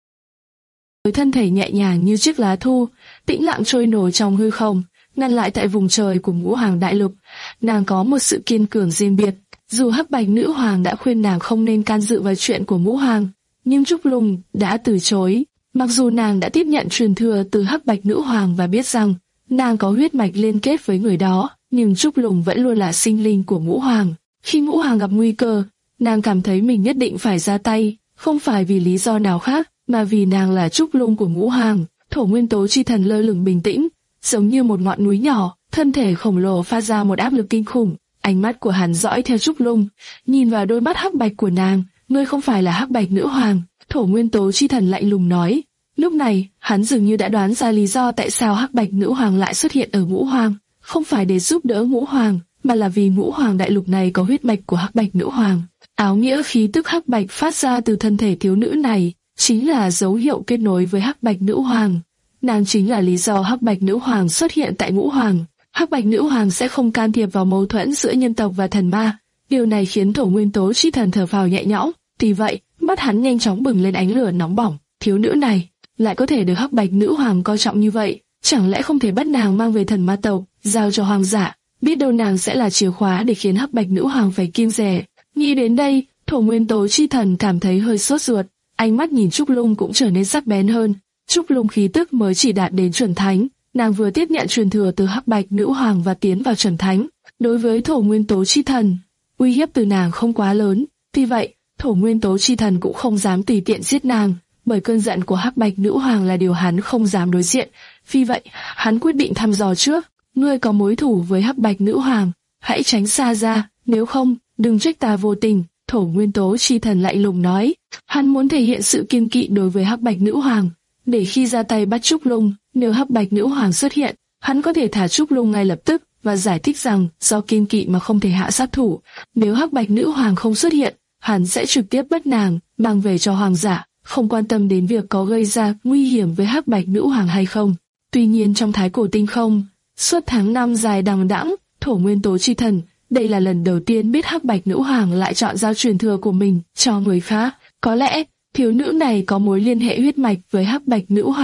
Với thân thể nhẹ nhàng như chiếc lá thu, tĩnh lặng trôi nổi trong hư không, ngăn lại tại vùng trời của Ngũ Hoàng đại lục. Nàng có một sự kiên cường riêng biệt. Dù Hắc Bạch Nữ Hoàng đã khuyên nàng không nên can dự vào chuyện của Ngũ Hoàng, nhưng Trúc lung đã từ chối. Mặc dù nàng đã tiếp nhận truyền thừa từ Hắc Bạch Nữ Hoàng và biết rằng nàng có huyết mạch liên kết với người đó, nhưng Trúc lung vẫn luôn là sinh linh của Ngũ Hoàng. Khi Ngũ Hoàng gặp nguy cơ, nàng cảm thấy mình nhất định phải ra tay, không phải vì lý do nào khác, mà vì nàng là Trúc lung của Ngũ Hoàng. Thổ nguyên tố chi thần lơ lửng bình tĩnh, giống như một ngọn núi nhỏ, thân thể khổng lồ phát ra một áp lực kinh khủng. Ánh mắt của hắn dõi theo Trúc lung, nhìn vào đôi mắt hắc bạch của nàng. Ngươi không phải là Hắc Bạch Nữ Hoàng. Thổ nguyên tố chi thần lạnh lùng nói. Lúc này, hắn dường như đã đoán ra lý do tại sao Hắc Bạch Nữ Hoàng lại xuất hiện ở Ngũ Hoàng, không phải để giúp đỡ Ngũ Hoàng, mà là vì Ngũ Hoàng đại lục này có huyết mạch của Hắc Bạch Nữ Hoàng. Áo nghĩa khí tức hắc bạch phát ra từ thân thể thiếu nữ này, chính là dấu hiệu kết nối với Hắc Bạch Nữ Hoàng. Nàng chính là lý do Hắc Bạch Nữ Hoàng xuất hiện tại Ngũ Hoàng. Hắc Bạch Nữ Hoàng sẽ không can thiệp vào mâu thuẫn giữa nhân tộc và thần ma. Điều này khiến thổ nguyên tố chi thần thở phào nhẹ nhõm. Tuy vậy, mắt hắn nhanh chóng bừng lên ánh lửa nóng bỏng. Thiếu nữ này lại có thể được Hắc Bạch Nữ Hoàng coi trọng như vậy, chẳng lẽ không thể bắt nàng mang về thần ma tộc, giao cho hoàng giả? Biết đâu nàng sẽ là chìa khóa để khiến Hắc Bạch Nữ Hoàng phải kiêng dè. Nghĩ đến đây, thổ nguyên tố chi thần cảm thấy hơi sốt ruột, ánh mắt nhìn Trúc Lung cũng trở nên sắc bén hơn. Trúc Lung khí tức mới chỉ đạt đến chuẩn thánh, nàng vừa tiếp nhận truyền thừa từ Hắc Bạch Nữ Hoàng và tiến vào chuẩn thánh. Đối với thổ nguyên tố chi thần, uy hiếp từ nàng không quá lớn, tuy vậy, thổ nguyên tố chi thần cũng không dám tùy tiện giết nàng, bởi cơn giận của Hắc Bạch Nữ Hoàng là điều hắn không dám đối diện. Vì vậy, hắn quyết định thăm dò trước. Ngươi có mối thù với Hắc Bạch Nữ Hoàng, hãy tránh xa ra, nếu không, đừng trách ta vô tình. Thổ nguyên tố chi thần lạnh lùng nói. Hắn muốn thể hiện sự kiên kỵ đối với Hắc Bạch Nữ Hoàng, để khi ra tay bắt Trúc Lung, nếu Hắc Bạch Nữ Hoàng xuất hiện, hắn có thể thả Trúc Lung ngay lập tức và giải thích rằng do kiên kỵ mà không thể hạ sát thủ. Nếu Hắc Bạch Nữ Hoàng không xuất hiện, hắn sẽ trực tiếp bắt nàng, mang về cho hoàng giả, không quan tâm đến việc có gây ra nguy hiểm với Hắc Bạch Nữ Hoàng hay không. Tuy nhiên trong thái cổ tinh không, suốt tháng năm dài đằng đẵng, thổ nguyên tố chi thần, đây là lần đầu tiên biết Hắc Bạch Nữ Hoàng lại chọn giao truyền thừa của mình cho người khác. Có lẽ, thiếu nữ này có mối liên hệ huyết mạch với Hắc Bạch Nữ Hoàng.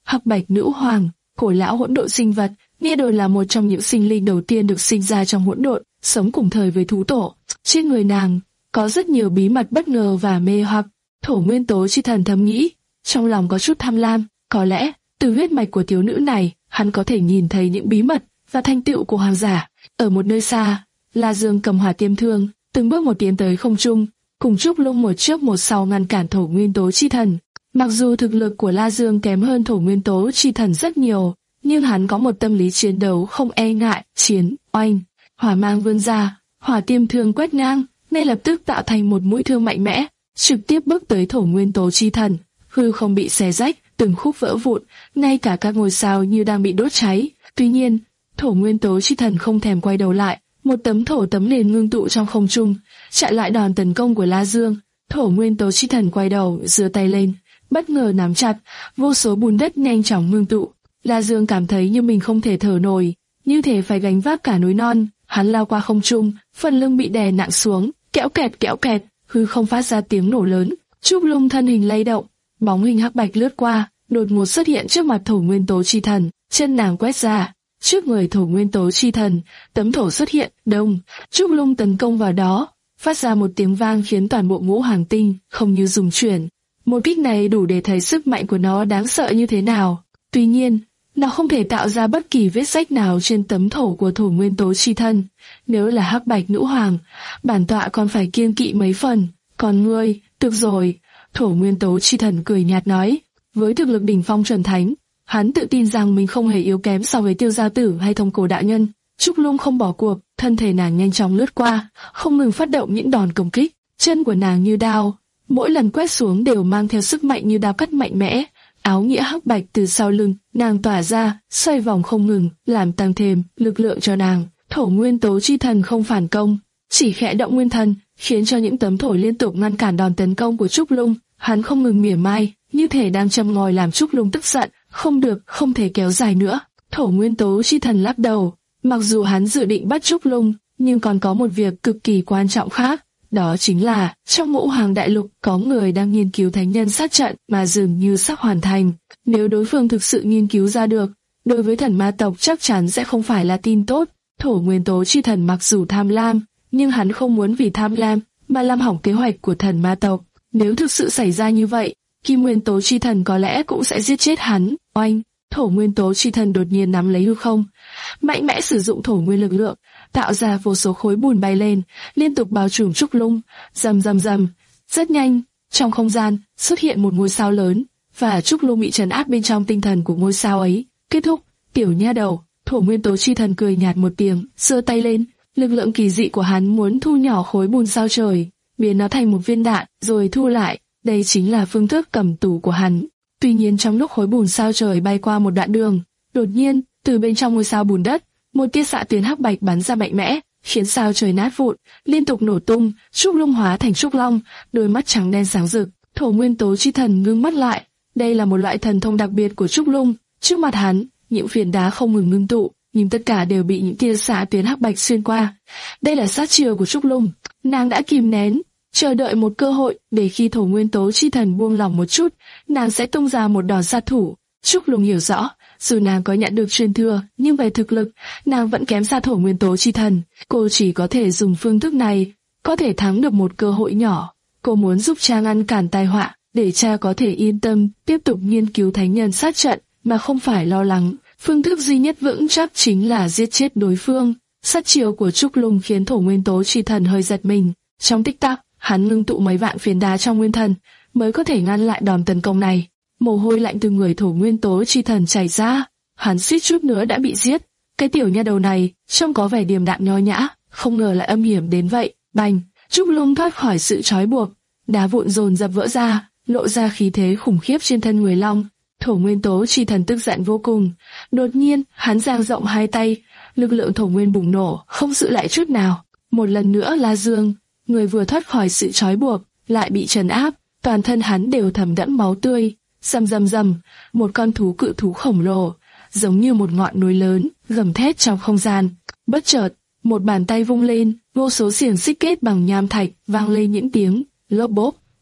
Hắc bạch nữ hoàng, cổ lão hỗn độn sinh vật, nghe đồn là một trong những sinh linh đầu tiên được sinh ra trong hỗn độn, sống cùng thời với thú tổ. Trên người nàng có rất nhiều bí mật bất ngờ và mê hoặc. Thổ nguyên tố chi thần thầm nghĩ, trong lòng có chút tham lam. Có lẽ từ huyết mạch của thiếu nữ này, hắn có thể nhìn thấy những bí mật và thành tựu của hoàng giả. Ở một nơi xa, La Dương cầm hỏa tiêm thương, từng bước một tiến tới không trung, cùng Trúc Lung một trước một sau ngăn cản thổ nguyên tố chi thần. Mặc dù thực lực của La Dương kém hơn thổ nguyên tố chi thần rất nhiều, nhưng hắn có một tâm lý chiến đấu không e ngại, chiến, oanh. Hỏa mang vươn ra, hỏa tiêm thương quét ngang, ngay lập tức tạo thành một mũi thương mạnh mẽ, trực tiếp bước tới thổ nguyên tố chi thần. Hư không bị xé rách, từng khúc vỡ vụn, ngay cả các ngôi sao như đang bị đốt cháy. Tuy nhiên, thổ nguyên tố chi thần không thèm quay đầu lại, một tấm thổ tấm liền ngưng tụ trong không trung, chặn lại đòn tấn công của La Dương. Thổ nguyên tố chi thần quay đầu, giơ tay lên, bất ngờ nắm chặt, vô số bùn đất nhanh chóng ngưng tụ. La Dương cảm thấy như mình không thể thở nổi, như thể phải gánh vác cả núi non. Hắn lao qua không trung, phần lưng bị đè nặng xuống, kẽo kẹt kẽo kẹt, hư không phát ra tiếng nổ lớn. Trúc Lung thân hình lay động, bóng hình hắc bạch lướt qua, đột ngột xuất hiện trước mặt thổ nguyên tố chi thần, chân nàng quét ra. Trước người thổ nguyên tố chi thần, tấm thổ xuất hiện, đông, Trúc Lung tấn công vào đó, phát ra một tiếng vang khiến toàn bộ ngũ hành tinh không như rung chuyển. Một kích này đủ để thấy sức mạnh của nó đáng sợ như thế nào. Tuy nhiên, nó không thể tạo ra bất kỳ vết rách nào trên tấm thổ của thổ nguyên tố chi thân. Nếu là hắc bạch nữ hoàng, bản tọa còn phải kiêng kỵ mấy phần. Còn ngươi, được rồi. Thổ nguyên tố chi thần cười nhạt nói. Với thực lực đỉnh phong chuẩn thánh, hắn tự tin rằng mình không hề yếu kém so với Tiêu Gia Tử hay Thông Cổ đạo nhân. Trúc Lung không bỏ cuộc, thân thể nàng nhanh chóng lướt qua, không ngừng phát động những đòn công kích. Chân của nàng như đao, mỗi lần quét xuống đều mang theo sức mạnh như đao cắt mạnh mẽ. Áo nghĩa hắc bạch từ sau lưng nàng tỏa ra, xoay vòng không ngừng, làm tăng thêm lực lượng cho nàng. Thổ nguyên tố chi thần không phản công, chỉ khẽ động nguyên thần, khiến cho những tấm thổ liên tục ngăn cản đòn tấn công của Trúc Lung. Hắn không ngừng mỉa mai, như thể đang châm ngòi làm Trúc Lung tức giận. Không được, không thể kéo dài nữa. Thổ nguyên tố chi thần lắc đầu. Mặc dù hắn dự định bắt Trúc Lung, nhưng còn có một việc cực kỳ quan trọng khác. Đó chính là, trong ngũ hoàng đại lục có người đang nghiên cứu thánh nhân sát trận mà dường như sắp hoàn thành. Nếu đối phương thực sự nghiên cứu ra được, đối với thần ma tộc chắc chắn sẽ không phải là tin tốt. Thổ nguyên tố chi thần mặc dù tham lam, nhưng hắn không muốn vì tham lam mà làm hỏng kế hoạch của thần ma tộc. Nếu thực sự xảy ra như vậy, Kim nguyên tố chi thần có lẽ cũng sẽ giết chết hắn. Oanh! Thổ nguyên tố chi thần đột nhiên nắm lấy hư không, mạnh mẽ sử dụng thổ nguyên lực lượng, tạo ra vô số khối bùn bay lên, liên tục bao trùm Trúc Lung. Rầm rầm rầm. Rất nhanh, trong không gian xuất hiện một ngôi sao lớn, và Trúc Lung bị trấn áp bên trong tinh thần của ngôi sao ấy. Kết thúc, tiểu nha đầu. Thổ nguyên tố chi thần cười nhạt một tiếng, giơ tay lên, lực lượng kỳ dị của hắn muốn thu nhỏ khối bùn sao trời, biến nó thành một viên đạn, rồi thu lại. Đây chính là phương thức cầm tù của hắn. Tuy nhiên trong lúc khối bùn sao trời bay qua một đoạn đường, đột nhiên, từ bên trong ngôi sao bùn đất, một tia xạ tuyến hắc bạch bắn ra mạnh mẽ, khiến sao trời nát vụn, liên tục nổ tung. Trúc Lung hóa thành Trúc Long, đôi mắt trắng đen sáng rực. Thổ nguyên tố chi thần ngưng mắt lại. Đây là một loại thần thông đặc biệt của Trúc Lung. Trước mặt hắn, những phiến đá không ngừng ngưng tụ, nhưng tất cả đều bị những tia xạ tuyến hắc bạch xuyên qua. Đây là sát chiêu của Trúc Lung. Nàng đã kìm nén, chờ đợi một cơ hội để khi thổ nguyên tố chi thần buông lỏng một chút, nàng sẽ tung ra một đòn sát thủ. Trúc Lung hiểu rõ, dù nàng có nhận được truyền thừa, nhưng về thực lực, nàng vẫn kém xa thổ nguyên tố chi thần. Cô chỉ có thể dùng phương thức này, có thể thắng được một cơ hội nhỏ. Cô muốn giúp cha ngăn cản tai họa, để cha có thể yên tâm tiếp tục nghiên cứu thánh nhân sát trận, mà không phải lo lắng. Phương thức duy nhất vững chắc chính là giết chết đối phương. Sát chiêu của Trúc Lung khiến thổ nguyên tố chi thần hơi giật mình. Trong tích tắc, hắn ngưng tụ mấy vạn phiến đá trong nguyên thần, mới có thể ngăn lại đòn tấn công này. Mồ hôi lạnh từ người thổ nguyên tố chi thần chảy ra, hắn suýt chút nữa đã bị giết. Cái tiểu nha đầu này trông có vẻ điềm đạm nho nhã, không ngờ lại âm hiểm đến vậy. Bành! Trúc Lung thoát khỏi sự trói buộc, đá vụn dồn dập vỡ ra, lộ ra khí thế khủng khiếp trên thân người long. Thổ nguyên tố chi thần tức giận vô cùng. Đột nhiên, hắn dang rộng hai tay, lực lượng thổ nguyên bùng nổ, không giữ lại chút nào. Một lần nữa La Dương, người vừa thoát khỏi sự trói buộc, lại bị trấn áp, toàn thân hắn đều thấm đẫm máu tươi. Rầm rầm rầm, một con thú cự thú khổng lồ, giống như một ngọn núi lớn, gầm thét trong không gian. Bất chợt, một bàn tay vung lên, vô số xiềng xích kết bằng nham thạch vang lên những tiếng lốp bốp.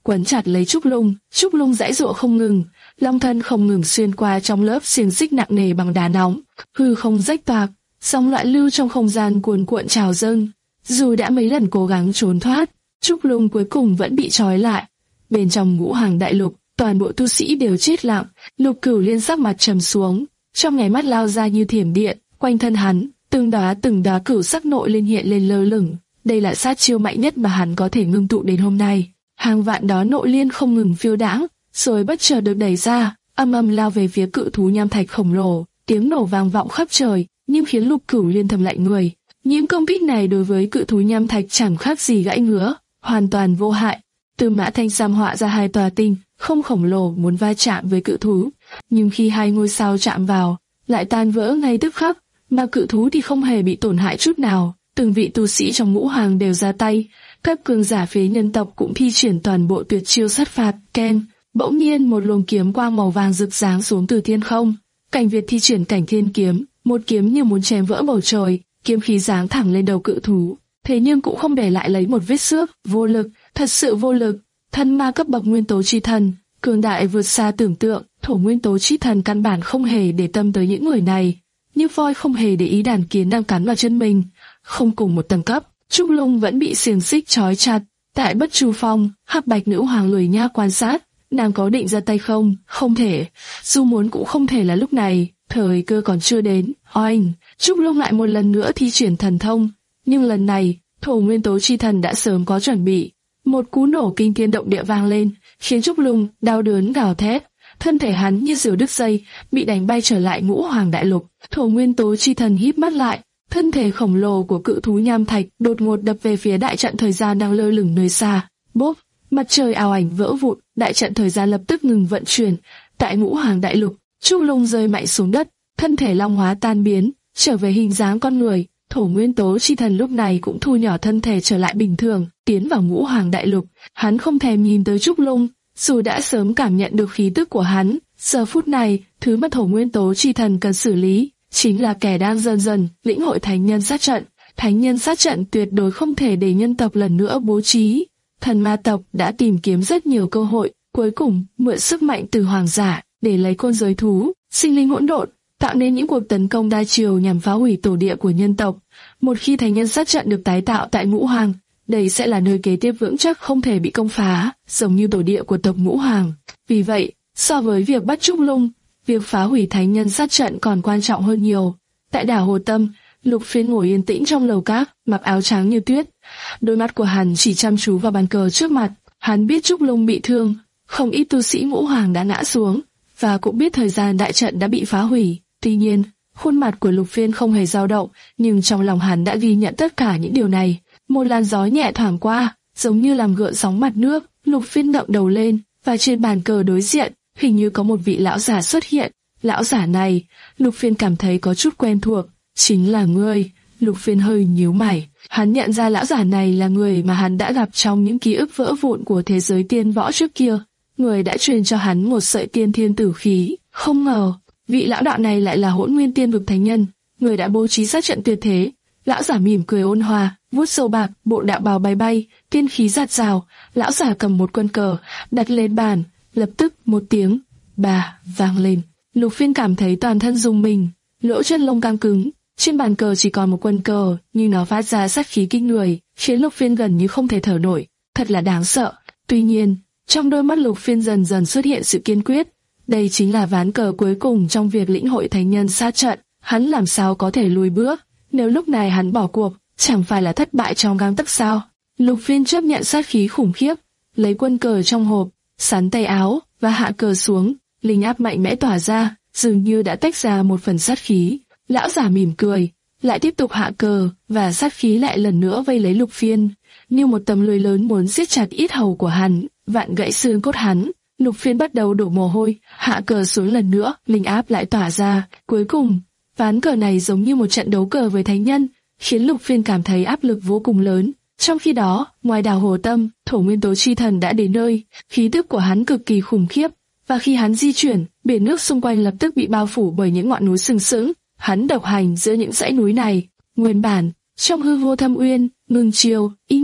quấn chặt lấy Trúc Lung. Trúc Lung giãy giụa không ngừng, long thân không ngừng xuyên qua trong lớp xiềng xích nặng nề bằng đá nóng, hư không rách toạc, sóng loạn lưu trong không gian cuồn cuộn trào dâng. Dù đã mấy lần cố gắng trốn thoát, Trúc Lung cuối cùng vẫn bị trói lại. Bên trong Ngũ Hoàng Đại Lục, toàn bộ tu sĩ đều chết lặng. Lục Cửu Liên sắc mặt trầm xuống, trong nháy mắt lao ra như thiểm điện, quanh thân hắn, từng đóa từng đóa cửu sắc nội liên hiện lên lơ lửng. Đây là sát chiêu mạnh nhất mà hắn có thể ngưng tụ đến hôm nay. Hàng vạn đó nội liên không ngừng phiêu đãng, rồi bất chợt được đẩy ra, âm âm lao về phía cự thú nham thạch khổng lồ. Tiếng nổ vang vọng khắp trời, nhưng khiến Lục Cửu Liên thầm lạnh người. Những công kích này đối với cự thú nham thạch chẳng khác gì gãy ngứa, hoàn toàn vô hại. Tư Mã Thanh Sam họa ra hai tòa tinh không khổng lồ muốn va chạm với cự thú, nhưng khi hai ngôi sao chạm vào, lại tan vỡ ngay tức khắc, mà cự thú thì không hề bị tổn hại chút nào. Từng vị tu sĩ trong Ngũ Hoàng đều ra tay, các cường giả phía nhân tộc cũng thi triển toàn bộ tuyệt chiêu sát phạt. Ken, bỗng nhiên một luồng kiếm quang màu vàng rực giáng xuống từ thiên không. Cảnh Việt thi triển Cảnh Thiên Kiếm, một kiếm như muốn chém vỡ bầu trời, kiếm khí giáng thẳng lên đầu cự thú, thế nhưng cũng không để lại lấy một vết xước. Vô lực, thật sự vô lực. Thân ma cấp bậc nguyên tố chi thần, cường đại vượt xa tưởng tượng. Thổ nguyên tố chi thần căn bản không hề để tâm tới những người này, như voi không hề để ý đàn kiến đang cắn vào chân mình. Không cùng một tầng cấp, Trúc Lung vẫn bị xiềng xích trói chặt. Tại Bất Chu Phong, Hắc Bạch Nữ Hoàng lười nhác quan sát, nàng có định ra tay không? Không thể, dù muốn cũng không thể là lúc này, thời cơ còn chưa đến. Oanh, Trúc Lung lại một lần nữa thi triển thần thông, nhưng lần này, thổ nguyên tố chi thần đã sớm có chuẩn bị. Một cú nổ kinh thiên động địa vang lên, khiến Trúc Lung đau đớn gào thét, thân thể hắn như diều đứt dây, bị đánh bay trở lại Ngũ Hoàng Đại Lục. Thổ nguyên tố chi thần híp mắt lại, thân thể khổng lồ của cự thú nham thạch đột ngột đập về phía đại trận thời gian đang lơ lửng nơi xa. Bốp, mặt trời ảo ảnh vỡ vụn, đại trận thời gian lập tức ngừng vận chuyển. Tại Ngũ Hoàng Đại Lục, Trúc Lung rơi mạnh xuống đất, thân thể long hóa tan biến, trở về hình dáng con người. Thổ nguyên tố chi thần lúc này cũng thu nhỏ thân thể trở lại bình thường, tiến vào Ngũ Hoàng Đại Lục. Hắn không thèm nhìn tới Trúc Lung, dù đã sớm cảm nhận được khí tức của hắn. Giờ phút này, thứ mà thổ nguyên tố chi thần cần xử lý chính là kẻ đang dần dần lĩnh hội thánh nhân sát trận. Thánh nhân sát trận tuyệt đối không thể để nhân tộc lần nữa bố trí. Thần ma tộc đã tìm kiếm rất nhiều cơ hội, cuối cùng mượn sức mạnh từ hoàng giả để lấy côn giới thú, sinh linh hỗn độn, tạo nên những cuộc tấn công đa chiều nhằm phá hủy tổ địa của nhân tộc. Một khi thánh nhân sát trận được tái tạo tại Ngũ Hoàng, đây sẽ là nơi kế tiếp vững chắc không thể bị công phá, giống như tổ địa của tộc Ngũ Hoàng. Vì vậy, so với việc bắt Trúc Lung, việc phá hủy thánh nhân sát trận còn quan trọng hơn nhiều. Tại đảo Hồ Tâm, Lục Phiên ngồi yên tĩnh trong lầu cát, mặc áo trắng như tuyết. Đôi mắt của hắn chỉ chăm chú vào bàn cờ trước mặt. Hắn biết Trúc Lung bị thương, không ít tu sĩ Ngũ Hoàng đã ngã xuống, và cũng biết thời gian đại trận đã bị phá hủy. Tuy nhiên, khuôn mặt của Lục Phiên không hề dao động, nhưng trong lòng hắn đã ghi nhận tất cả những điều này. Một làn gió nhẹ thoảng qua, giống như làm gợn sóng mặt nước. Lục Phiên ngẩng đầu lên, và trên bàn cờ đối diện, hình như có một vị lão giả xuất hiện. Lão giả này, Lục Phiên cảm thấy có chút quen thuộc. Chính là ngươi. Lục Phiên hơi nhíu mày. Hắn nhận ra lão giả này là người mà hắn đã gặp trong những ký ức vỡ vụn của thế giới tiên võ trước kia. Người đã truyền cho hắn một sợi tiên thiên tử khí. Không ngờ, vị lão đạo này lại là Hỗn Nguyên Tiên Vực thánh nhân, người đã bố trí sát trận tuyệt thế. Lão giả mỉm cười ôn hòa, vuốt sâu bạc, bộ đạo bào bay bay, tiên khí rạt rào. Lão giả cầm một quân cờ, đặt lên bàn, lập tức một tiếng bà vang lên. Lục Phiên cảm thấy toàn thân rung mình, lỗ chân lông căng cứng. Trên bàn cờ chỉ còn một quân cờ, nhưng nó phát ra sát khí kinh người, khiến Lục Phiên gần như không thể thở nổi. Thật là đáng sợ. Tuy nhiên, trong đôi mắt Lục Phiên dần dần xuất hiện sự kiên quyết. Đây chính là ván cờ cuối cùng trong việc lĩnh hội thánh nhân sát trận. Hắn làm sao có thể lùi bước? Nếu lúc này hắn bỏ cuộc, chẳng phải là thất bại trong gang tấc sao? Lục Phiên chấp nhận sát khí khủng khiếp, lấy quân cờ trong hộp, sắn tay áo và hạ cờ xuống. Linh áp mạnh mẽ tỏa ra, dường như đã tách ra một phần sát khí. Lão giả mỉm cười, lại tiếp tục hạ cờ, và sát khí lại lần nữa vây lấy Lục Phiên, như một tấm lưới lớn muốn siết chặt yết hầu của hắn, vặn gãy xương cốt hắn. Lục Phiên bắt đầu đổ mồ hôi, hạ cờ xuống lần nữa, linh áp lại tỏa ra. Cuối cùng, ván cờ này giống như một trận đấu cờ với thánh nhân, khiến Lục Phiên cảm thấy áp lực vô cùng lớn. Trong khi đó, ngoài đảo Hồ Tâm, thổ nguyên tố chi thần đã đến nơi, khí tức của hắn cực kỳ khủng khiếp, và khi hắn di chuyển, biển nước xung quanh lập tức bị bao phủ bởi những ngọn núi sừng sững. Hắn độc hành giữa những dãy núi này. Nguyên bản, trong hư vô thâm uyên, ngưng chiều, y nguyệt,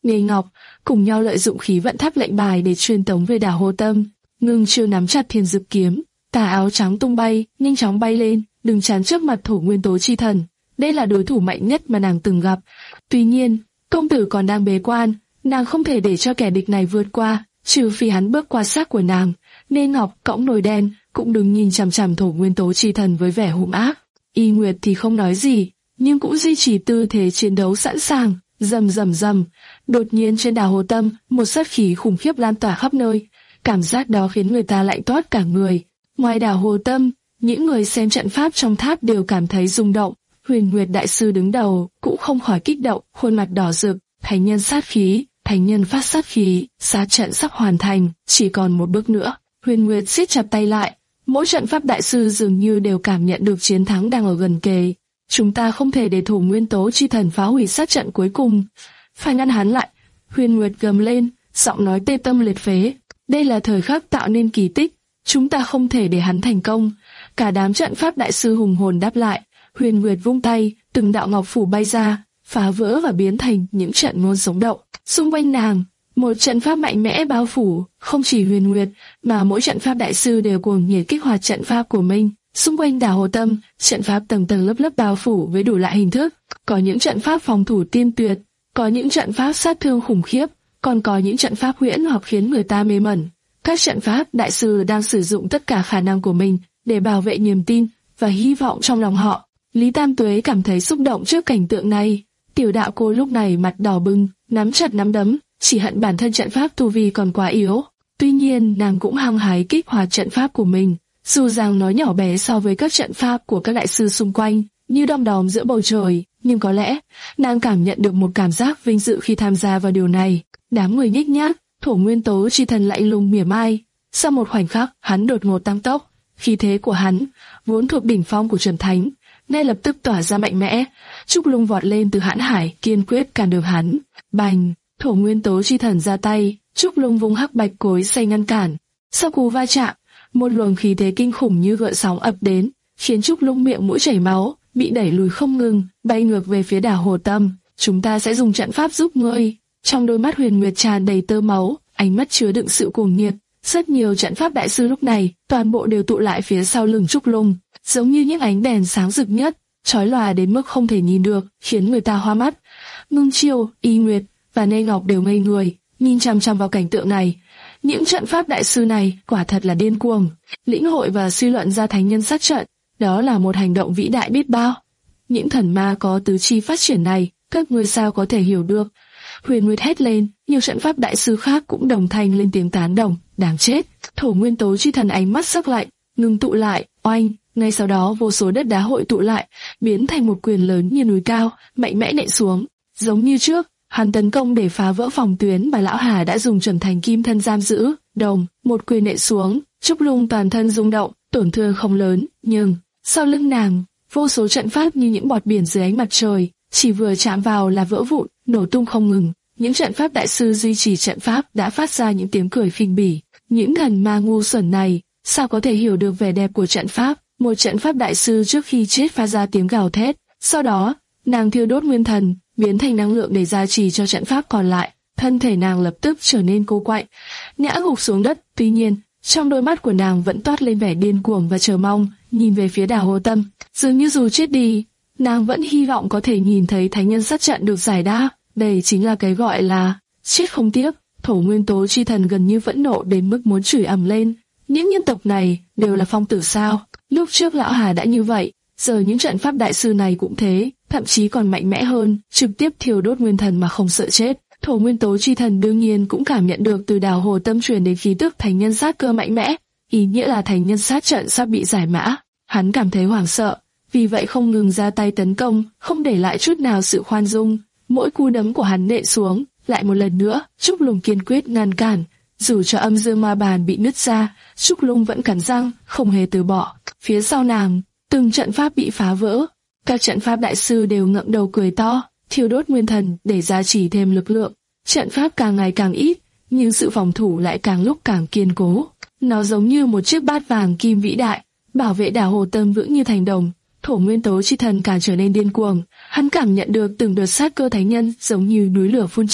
Nghê Ngọc cùng nhau lợi dụng khí vận tháp lệnh bài để truyền tống về đảo Hồ Tâm. Ngưng Chiêu nắm chặt Thiên Dực kiếm, tà áo trắng tung bay, nhanh chóng bay lên, đừng chắn trước mặt Thổ Nguyên Tố Chi Thần. Đây là đối thủ mạnh nhất mà nàng từng gặp. Tuy nhiên, công tử còn đang bế quan, nàng không thể để cho kẻ địch này vượt qua, trừ phi hắn bước qua xác của nàng. Nghê Ngọc cõng nồi đen, cũng đừng nhìn chằm chằm Thổ Nguyên Tố Chi Thần với vẻ hung ác. Y Nguyệt thì không nói gì, nhưng cũng duy trì tư thế chiến đấu sẵn sàng. Rầm rầm rầm, đột nhiên trên đảo Hồ Tâm, một sát khí khủng khiếp lan tỏa khắp nơi. Cảm giác đó khiến người ta lạnh toát cả người. Ngoài đảo Hồ Tâm, những người xem trận pháp trong tháp đều cảm thấy rung động. Huyền Nguyệt đại sư đứng đầu cũng không khỏi kích động, khuôn mặt đỏ rực. Thánh nhân sát khí, thánh nhân phát sát khí, sát trận sắp hoàn thành, chỉ còn một bước nữa. Huyền Nguyệt siết chặt tay lại, mỗi trận pháp đại sư dường như đều cảm nhận được chiến thắng đang ở gần kề. Chúng ta không thể để Thổ Nguyên Tố Chi Thần phá hủy sát trận cuối cùng, phải ngăn hắn lại. Huyền Nguyệt gầm lên, giọng nói tê tâm liệt phế. Đây là thời khắc tạo nên kỳ tích, chúng ta không thể để hắn thành công. Cả đám trận pháp đại sư hùng hồn đáp lại. Huyền Nguyệt vung tay, từng đạo ngọc phủ bay ra, phá vỡ và biến thành những trận ngôn sống động. Xung quanh nàng, một trận pháp mạnh mẽ bao phủ, không chỉ Huyền Nguyệt, mà mỗi trận pháp đại sư đều cuồng nhiệt kích hoạt trận pháp của mình. Xung quanh đảo Hồ Tâm, trận pháp tầng tầng lớp lớp bao phủ với đủ loại hình thức. Có những trận pháp phòng thủ tiên tuyệt, có những trận pháp sát thương khủng khiếp, còn có những trận pháp huyễn hoặc khiến người ta mê mẩn. Các trận pháp đại sư đang sử dụng tất cả khả năng của mình để bảo vệ niềm tin và hy vọng trong lòng họ. Lý Tam Tuế cảm thấy xúc động trước cảnh tượng này. Tiểu đạo cô lúc này mặt đỏ bừng, nắm chặt nắm đấm, chỉ hận bản thân trận pháp tu vi còn quá yếu. Tuy nhiên nàng cũng hăng hái kích hoạt trận pháp của mình. Dù rằng nó nhỏ bé so với các trận pháp của các đại sư xung quanh, như đom đóm giữa bầu trời, nhưng có lẽ nàng cảm nhận được một cảm giác vinh dự khi tham gia vào điều này. Đám người nhích nhác, Thổ Nguyên Tố Chi Thần lạnh lùng mỉa mai. Sau một khoảnh khắc, hắn đột ngột tăng tốc, khí thế của hắn vốn thuộc đỉnh phong của Chuẩn Thánh, ngay lập tức tỏa ra mạnh mẽ. Trúc Lung vọt lên từ hãn hải, kiên quyết cản đường hắn. Bành! Thổ Nguyên Tố Chi Thần ra tay, Trúc Lung vung hắc bạch cối xay ngăn cản. Sau cú va chạm, một luồng khí thế kinh khủng như gợn sóng ập đến, khiến Trúc Lung miệng mũi chảy máu, bị đẩy lùi không ngừng, bay ngược về phía đảo Hồ Tâm. Chúng ta sẽ dùng trận pháp giúp ngươi. Trong đôi mắt Huyền Nguyệt tràn đầy tơ máu, ánh mắt chứa đựng sự cuồng nhiệt. Rất nhiều trận pháp đại sư lúc này, toàn bộ đều tụ lại phía sau lưng Trúc Lung, giống như những ánh đèn sáng rực nhất, chói lòa đến mức không thể nhìn được, khiến người ta hoa mắt. Ngưng Chiêu, Y Nguyệt và Nghê Ngọc đều ngây người, nhìn chăm chăm vào cảnh tượng này. Những trận pháp đại sư này quả thật là điên cuồng, lĩnh hội và suy luận ra thánh nhân sát trận, đó là một hành động vĩ đại biết bao. Những thần ma có tứ chi phát triển này, các ngươi sao có thể hiểu được? Huyền Nguyệt hét lên, nhiều trận pháp đại sư khác cũng đồng thanh lên tiếng tán đồng. Đáng chết! Thổ Nguyên Tố Chi Thần ánh mắt sắc lạnh, ngừng tụ lại, oanh! Ngay sau đó vô số đất đá hội tụ lại, biến thành một quyền lớn như núi cao, mạnh mẽ nện xuống. Giống như trước, hắn tấn công để phá vỡ phòng tuyến mà lão Hà đã dùng Chuẩn Thành Kim Thân giam giữ. Đồng, một quyền nện xuống, Trúc Lung toàn thân rung động, tổn thương không lớn, nhưng sau lưng nàng, vô số trận pháp như những bọt biển dưới ánh mặt trời, chỉ vừa chạm vào là vỡ vụn, nổ tung không ngừng. Những trận pháp đại sư duy trì trận pháp đã phát ra những tiếng cười khinh bỉ. Những thần ma ngu xuẩn này, sao có thể hiểu được vẻ đẹp của trận pháp? Một trận pháp đại sư trước khi chết phát ra tiếng gào thét. Sau đó, nàng thiêu đốt nguyên thần, biến thành năng lượng để gia trì cho trận pháp còn lại. Thân thể nàng lập tức trở nên cô quạnh, ngã gục xuống đất. Tuy nhiên, trong đôi mắt của nàng vẫn toát lên vẻ điên cuồng và chờ mong, nhìn về phía đảo Hồ Tâm. Dường như dù chết đi, nàng vẫn hy vọng có thể nhìn thấy thánh nhân sát trận được giải đáp. Đây chính là cái gọi là chết không tiếc. Thổ Nguyên Tố Chi Thần gần như phẫn nộ đến mức muốn chửi ầm lên. Những nhân tộc này đều là phong tử sao? Lúc trước lão Hà đã như vậy, giờ những trận pháp đại sư này cũng thế, thậm chí còn mạnh mẽ hơn, trực tiếp thiêu đốt nguyên thần mà không sợ chết. Thổ Nguyên Tố Chi Thần đương nhiên cũng cảm nhận được từ đảo Hồ Tâm truyền đến khí tức thánh nhân sát cơ mạnh mẽ, ý nghĩa là thánh nhân sát trận sắp bị giải mã. Hắn cảm thấy hoảng sợ, vì vậy không ngừng ra tay tấn công, không để lại chút nào sự khoan dung. Mỗi cú đấm của hắn nện xuống, lại một lần nữa, Trúc Lung kiên quyết ngăn cản. Dù cho âm dương ma bàn bị nứt ra, Trúc Lung vẫn cắn răng, không hề từ bỏ. Phía sau nàng, từng trận pháp bị phá vỡ. Các trận pháp đại sư đều ngẩng đầu cười to, thiêu đốt nguyên thần để gia trì thêm lực lượng. Trận pháp càng ngày càng ít, nhưng sự phòng thủ lại càng lúc càng kiên cố. Nó giống như một chiếc bát vàng kim vĩ đại, bảo vệ đảo Hồ Tâm vững như thành đồng. Thổ Nguyên Tố Chi Thần càng trở nên điên cuồng, hắn cảm nhận được từng đợt sát cơ thánh nhân giống như núi lửa phun trào.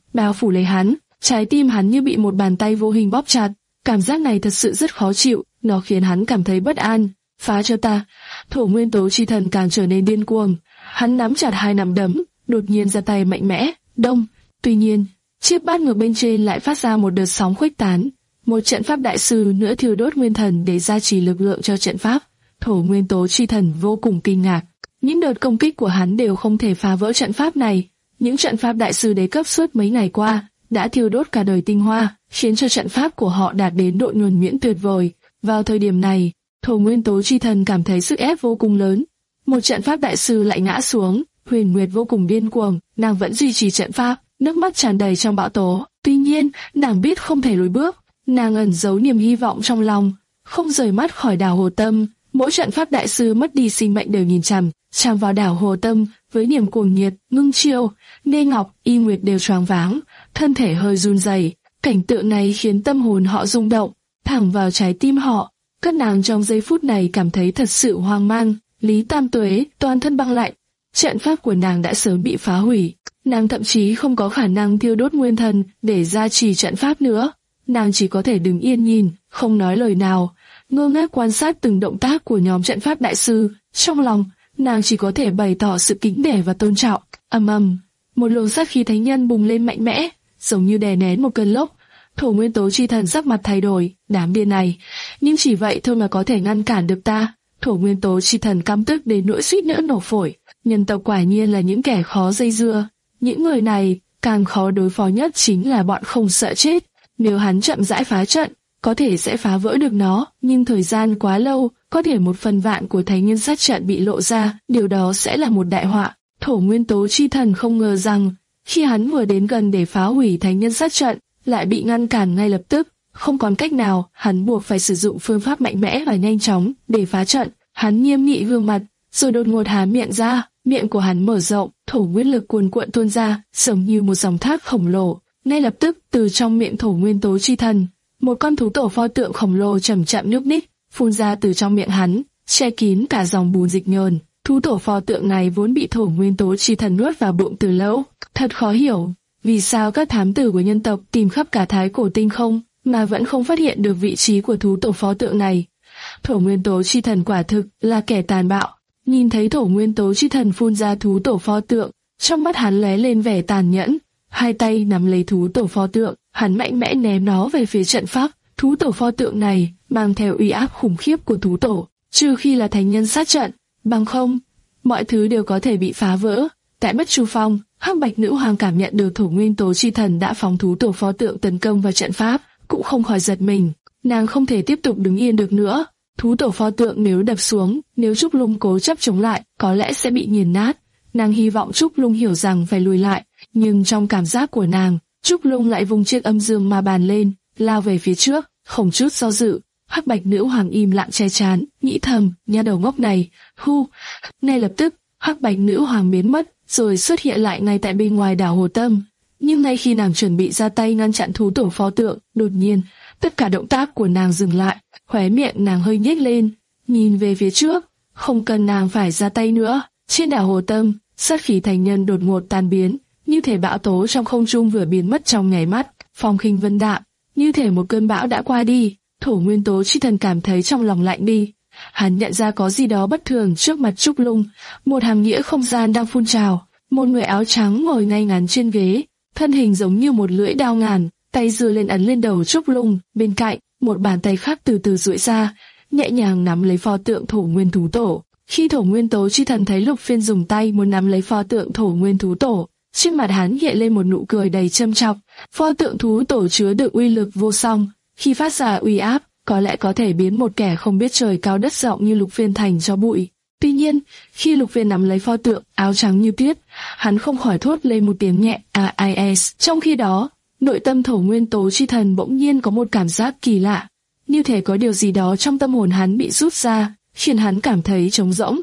bao phủ lấy hắn, trái tim hắn như bị một bàn tay vô hình bóp chặt. Cảm giác này thật sự rất khó chịu, nó khiến hắn cảm thấy bất an. Phá cho ta! Thổ nguyên tố chi thần càng trở nên điên cuồng. Hắn nắm chặt hai nắm đấm, đột nhiên ra tay mạnh mẽ. Đông! Tuy nhiên, chiếc bát ngược bên trên lại phát ra một đợt sóng khuếch tán. Một trận pháp đại sư nữa thiêu đốt nguyên thần để gia trì lực lượng cho trận pháp. Thổ nguyên tố chi thần vô cùng kinh ngạc. Những đợt công kích của hắn đều không thể phá vỡ trận pháp này. Những trận pháp đại sư đế cấp suốt mấy ngày qua đã thiêu đốt cả đời tinh hoa, khiến cho trận pháp của họ đạt đến độ nhuần nhuyễn tuyệt vời. Vào thời điểm này, thổ nguyên tố chi thần cảm thấy sức ép vô cùng lớn. Một trận pháp đại sư lại ngã xuống. Huyền Nguyệt vô cùng điên cuồng, nàng vẫn duy trì trận pháp, nước mắt tràn đầy trong bão tố. Tuy nhiên, nàng biết không thể lùi bước. Nàng ẩn giấu niềm hy vọng trong lòng, không rời mắt khỏi đảo Hồ Tâm. Mỗi trận pháp đại sư mất đi sinh mệnh đều nhìn chằm chằm vào đảo Hồ Tâm với niềm cuồng nhiệt. Ngưng Chiêu, Nê Ngọc, Y Nguyệt đều choáng váng, thân thể hơi run rẩy. Cảnh tượng này khiến tâm hồn họ rung động, thẳng vào trái tim họ. Các nàng trong giây phút này cảm thấy thật sự hoang mang. Lý Tam Tuế toàn thân băng lạnh, trận pháp của nàng đã sớm bị phá hủy. Nàng thậm chí không có khả năng thiêu đốt nguyên thần để gia trì trận pháp nữa. Nàng chỉ có thể đứng yên nhìn, không nói lời nào, ngơ ngác quan sát từng động tác của nhóm trận pháp đại sư. Trong lòng, nàng chỉ có thể bày tỏ sự kính nể và tôn trọng. Ầm ầm, một luồng sát khí thánh nhân bùng lên mạnh mẽ, giống như đè nén một cơn lốc. Thổ nguyên tố chi thần sắc mặt thay đổi, đám điên này, nhưng chỉ vậy thôi mà có thể ngăn cản được ta. Thổ nguyên tố chi thần căm tức đến nỗi suýt nữa nổ phổi. Nhân tộc quả nhiên là những kẻ khó dây dưa. Những người này, càng khó đối phó nhất chính là bọn không sợ chết. Nếu hắn chậm rãi phá trận, có thể sẽ phá vỡ được nó, nhưng thời gian quá lâu, có thể một phần vạn của thánh nhân sát trận bị lộ ra, điều đó sẽ là một đại họa. Thổ nguyên tố chi thần không ngờ rằng, khi hắn vừa đến gần để phá hủy thánh nhân sát trận, lại bị ngăn cản ngay lập tức. Không còn cách nào, hắn buộc phải sử dụng phương pháp mạnh mẽ và nhanh chóng để phá trận. Hắn nghiêm nghị gương mặt, rồi đột ngột há miệng ra, miệng của hắn mở rộng, thổ nguyên lực cuồn cuộn tuôn ra, giống như một dòng thác khổng lồ. Ngay lập tức, từ trong miệng thổ nguyên tố chi thần, một con thú tổ pho tượng khổng lồ chậm chậm nhúc nhích, phun ra từ trong miệng hắn, che kín cả dòng bùn dịch nhờn. Thú tổ pho tượng này vốn bị thổ nguyên tố chi thần nuốt vào bụng từ lâu. Thật khó hiểu, vì sao các thám tử của nhân tộc tìm khắp cả thái cổ tinh không, mà vẫn không phát hiện được vị trí của thú tổ pho tượng này. Thổ nguyên tố chi thần quả thực là kẻ tàn bạo. Nhìn thấy thổ nguyên tố chi thần phun ra thú tổ pho tượng, trong mắt hắn lóe lên vẻ tàn nhẫn. Hai tay nắm lấy thú tổ pho tượng, hắn mạnh mẽ ném nó về phía trận pháp. Thú tổ pho tượng này mang theo uy áp khủng khiếp của thú tổ, trừ khi là thánh nhân sát trận, bằng không, mọi thứ đều có thể bị phá vỡ. Tại Bất Chu Phong, Hắc Bạch Nữ Hoàng cảm nhận được thổ nguyên tố chi thần đã phóng thú tổ pho tượng tấn công vào trận pháp, cũng không khỏi giật mình. Nàng không thể tiếp tục đứng yên được nữa. Thú tổ pho tượng nếu đập xuống, nếu Trúc Lung cố chấp chống lại, có lẽ sẽ bị nghiền nát. Nàng hy vọng Trúc Lung hiểu rằng phải lùi lại, nhưng trong cảm giác của nàng, Trúc Lung lại vung chiếc âm dương ma bàn lên, lao về phía trước, không chút do dự. Hắc Bạch Nữ Hoàng im lặng che chán, nghĩ thầm, nha đầu ngốc này, hu. Ngay lập tức, Hắc Bạch Nữ Hoàng biến mất, rồi xuất hiện lại ngay tại bên ngoài đảo Hồ Tâm. Nhưng ngay khi nàng chuẩn bị ra tay ngăn chặn thú tổ pho tượng, đột nhiên, tất cả động tác của nàng dừng lại, khóe miệng nàng hơi nhếch lên, nhìn về phía trước, không cần nàng phải ra tay nữa. Trên đảo Hồ Tâm, sát khí thành nhân đột ngột tan biến, như thể bão tố trong không trung vừa biến mất trong nháy mắt, phong khinh vân đạm, như thể một cơn bão đã qua đi. Thổ nguyên tố chi thần cảm thấy trong lòng lạnh đi. Hắn nhận ra có gì đó bất thường trước mặt Trúc Lung, một hàm nghĩa không gian đang phun trào. Một người áo trắng ngồi ngay ngắn trên ghế, thân hình giống như một lưỡi đao ngàn, tay giơ lên ấn lên đầu Trúc Lung, bên cạnh, một bàn tay khác từ từ duỗi ra, nhẹ nhàng nắm lấy pho tượng thổ nguyên thú tổ. Khi thổ nguyên tố chi thần thấy Lục Phiên dùng tay muốn nắm lấy pho tượng thổ nguyên thú tổ, trên mặt hắn hiện lên một nụ cười đầy châm chọc. Pho tượng thú tổ chứa đựng uy lực vô song, khi phát ra uy áp, có lẽ có thể biến một kẻ không biết trời cao đất rộng như Lục Phiên thành cho bụi. Tuy nhiên, khi Lục Phiên nắm lấy pho tượng áo trắng như tuyết, hắn không khỏi thốt lên một tiếng nhẹ a i s. Trong khi đó, nội tâm thổ nguyên tố chi thần bỗng nhiên có một cảm giác kỳ lạ, như thể có điều gì đó trong tâm hồn hắn bị rút ra, khiến hắn cảm thấy trống rỗng.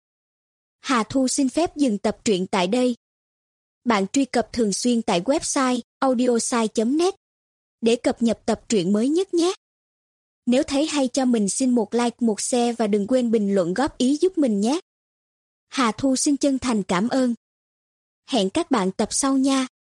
Hà Thu xin phép dừng tập truyện tại đây. Bạn truy cập thường xuyên tại website audiosai chấm net để cập nhật tập truyện mới nhất nhé. Nếu thấy hay cho mình xin một like, một share và đừng quên bình luận góp ý giúp mình nhé. Hà Thu xin chân thành cảm ơn. Hẹn các bạn tập sau nha.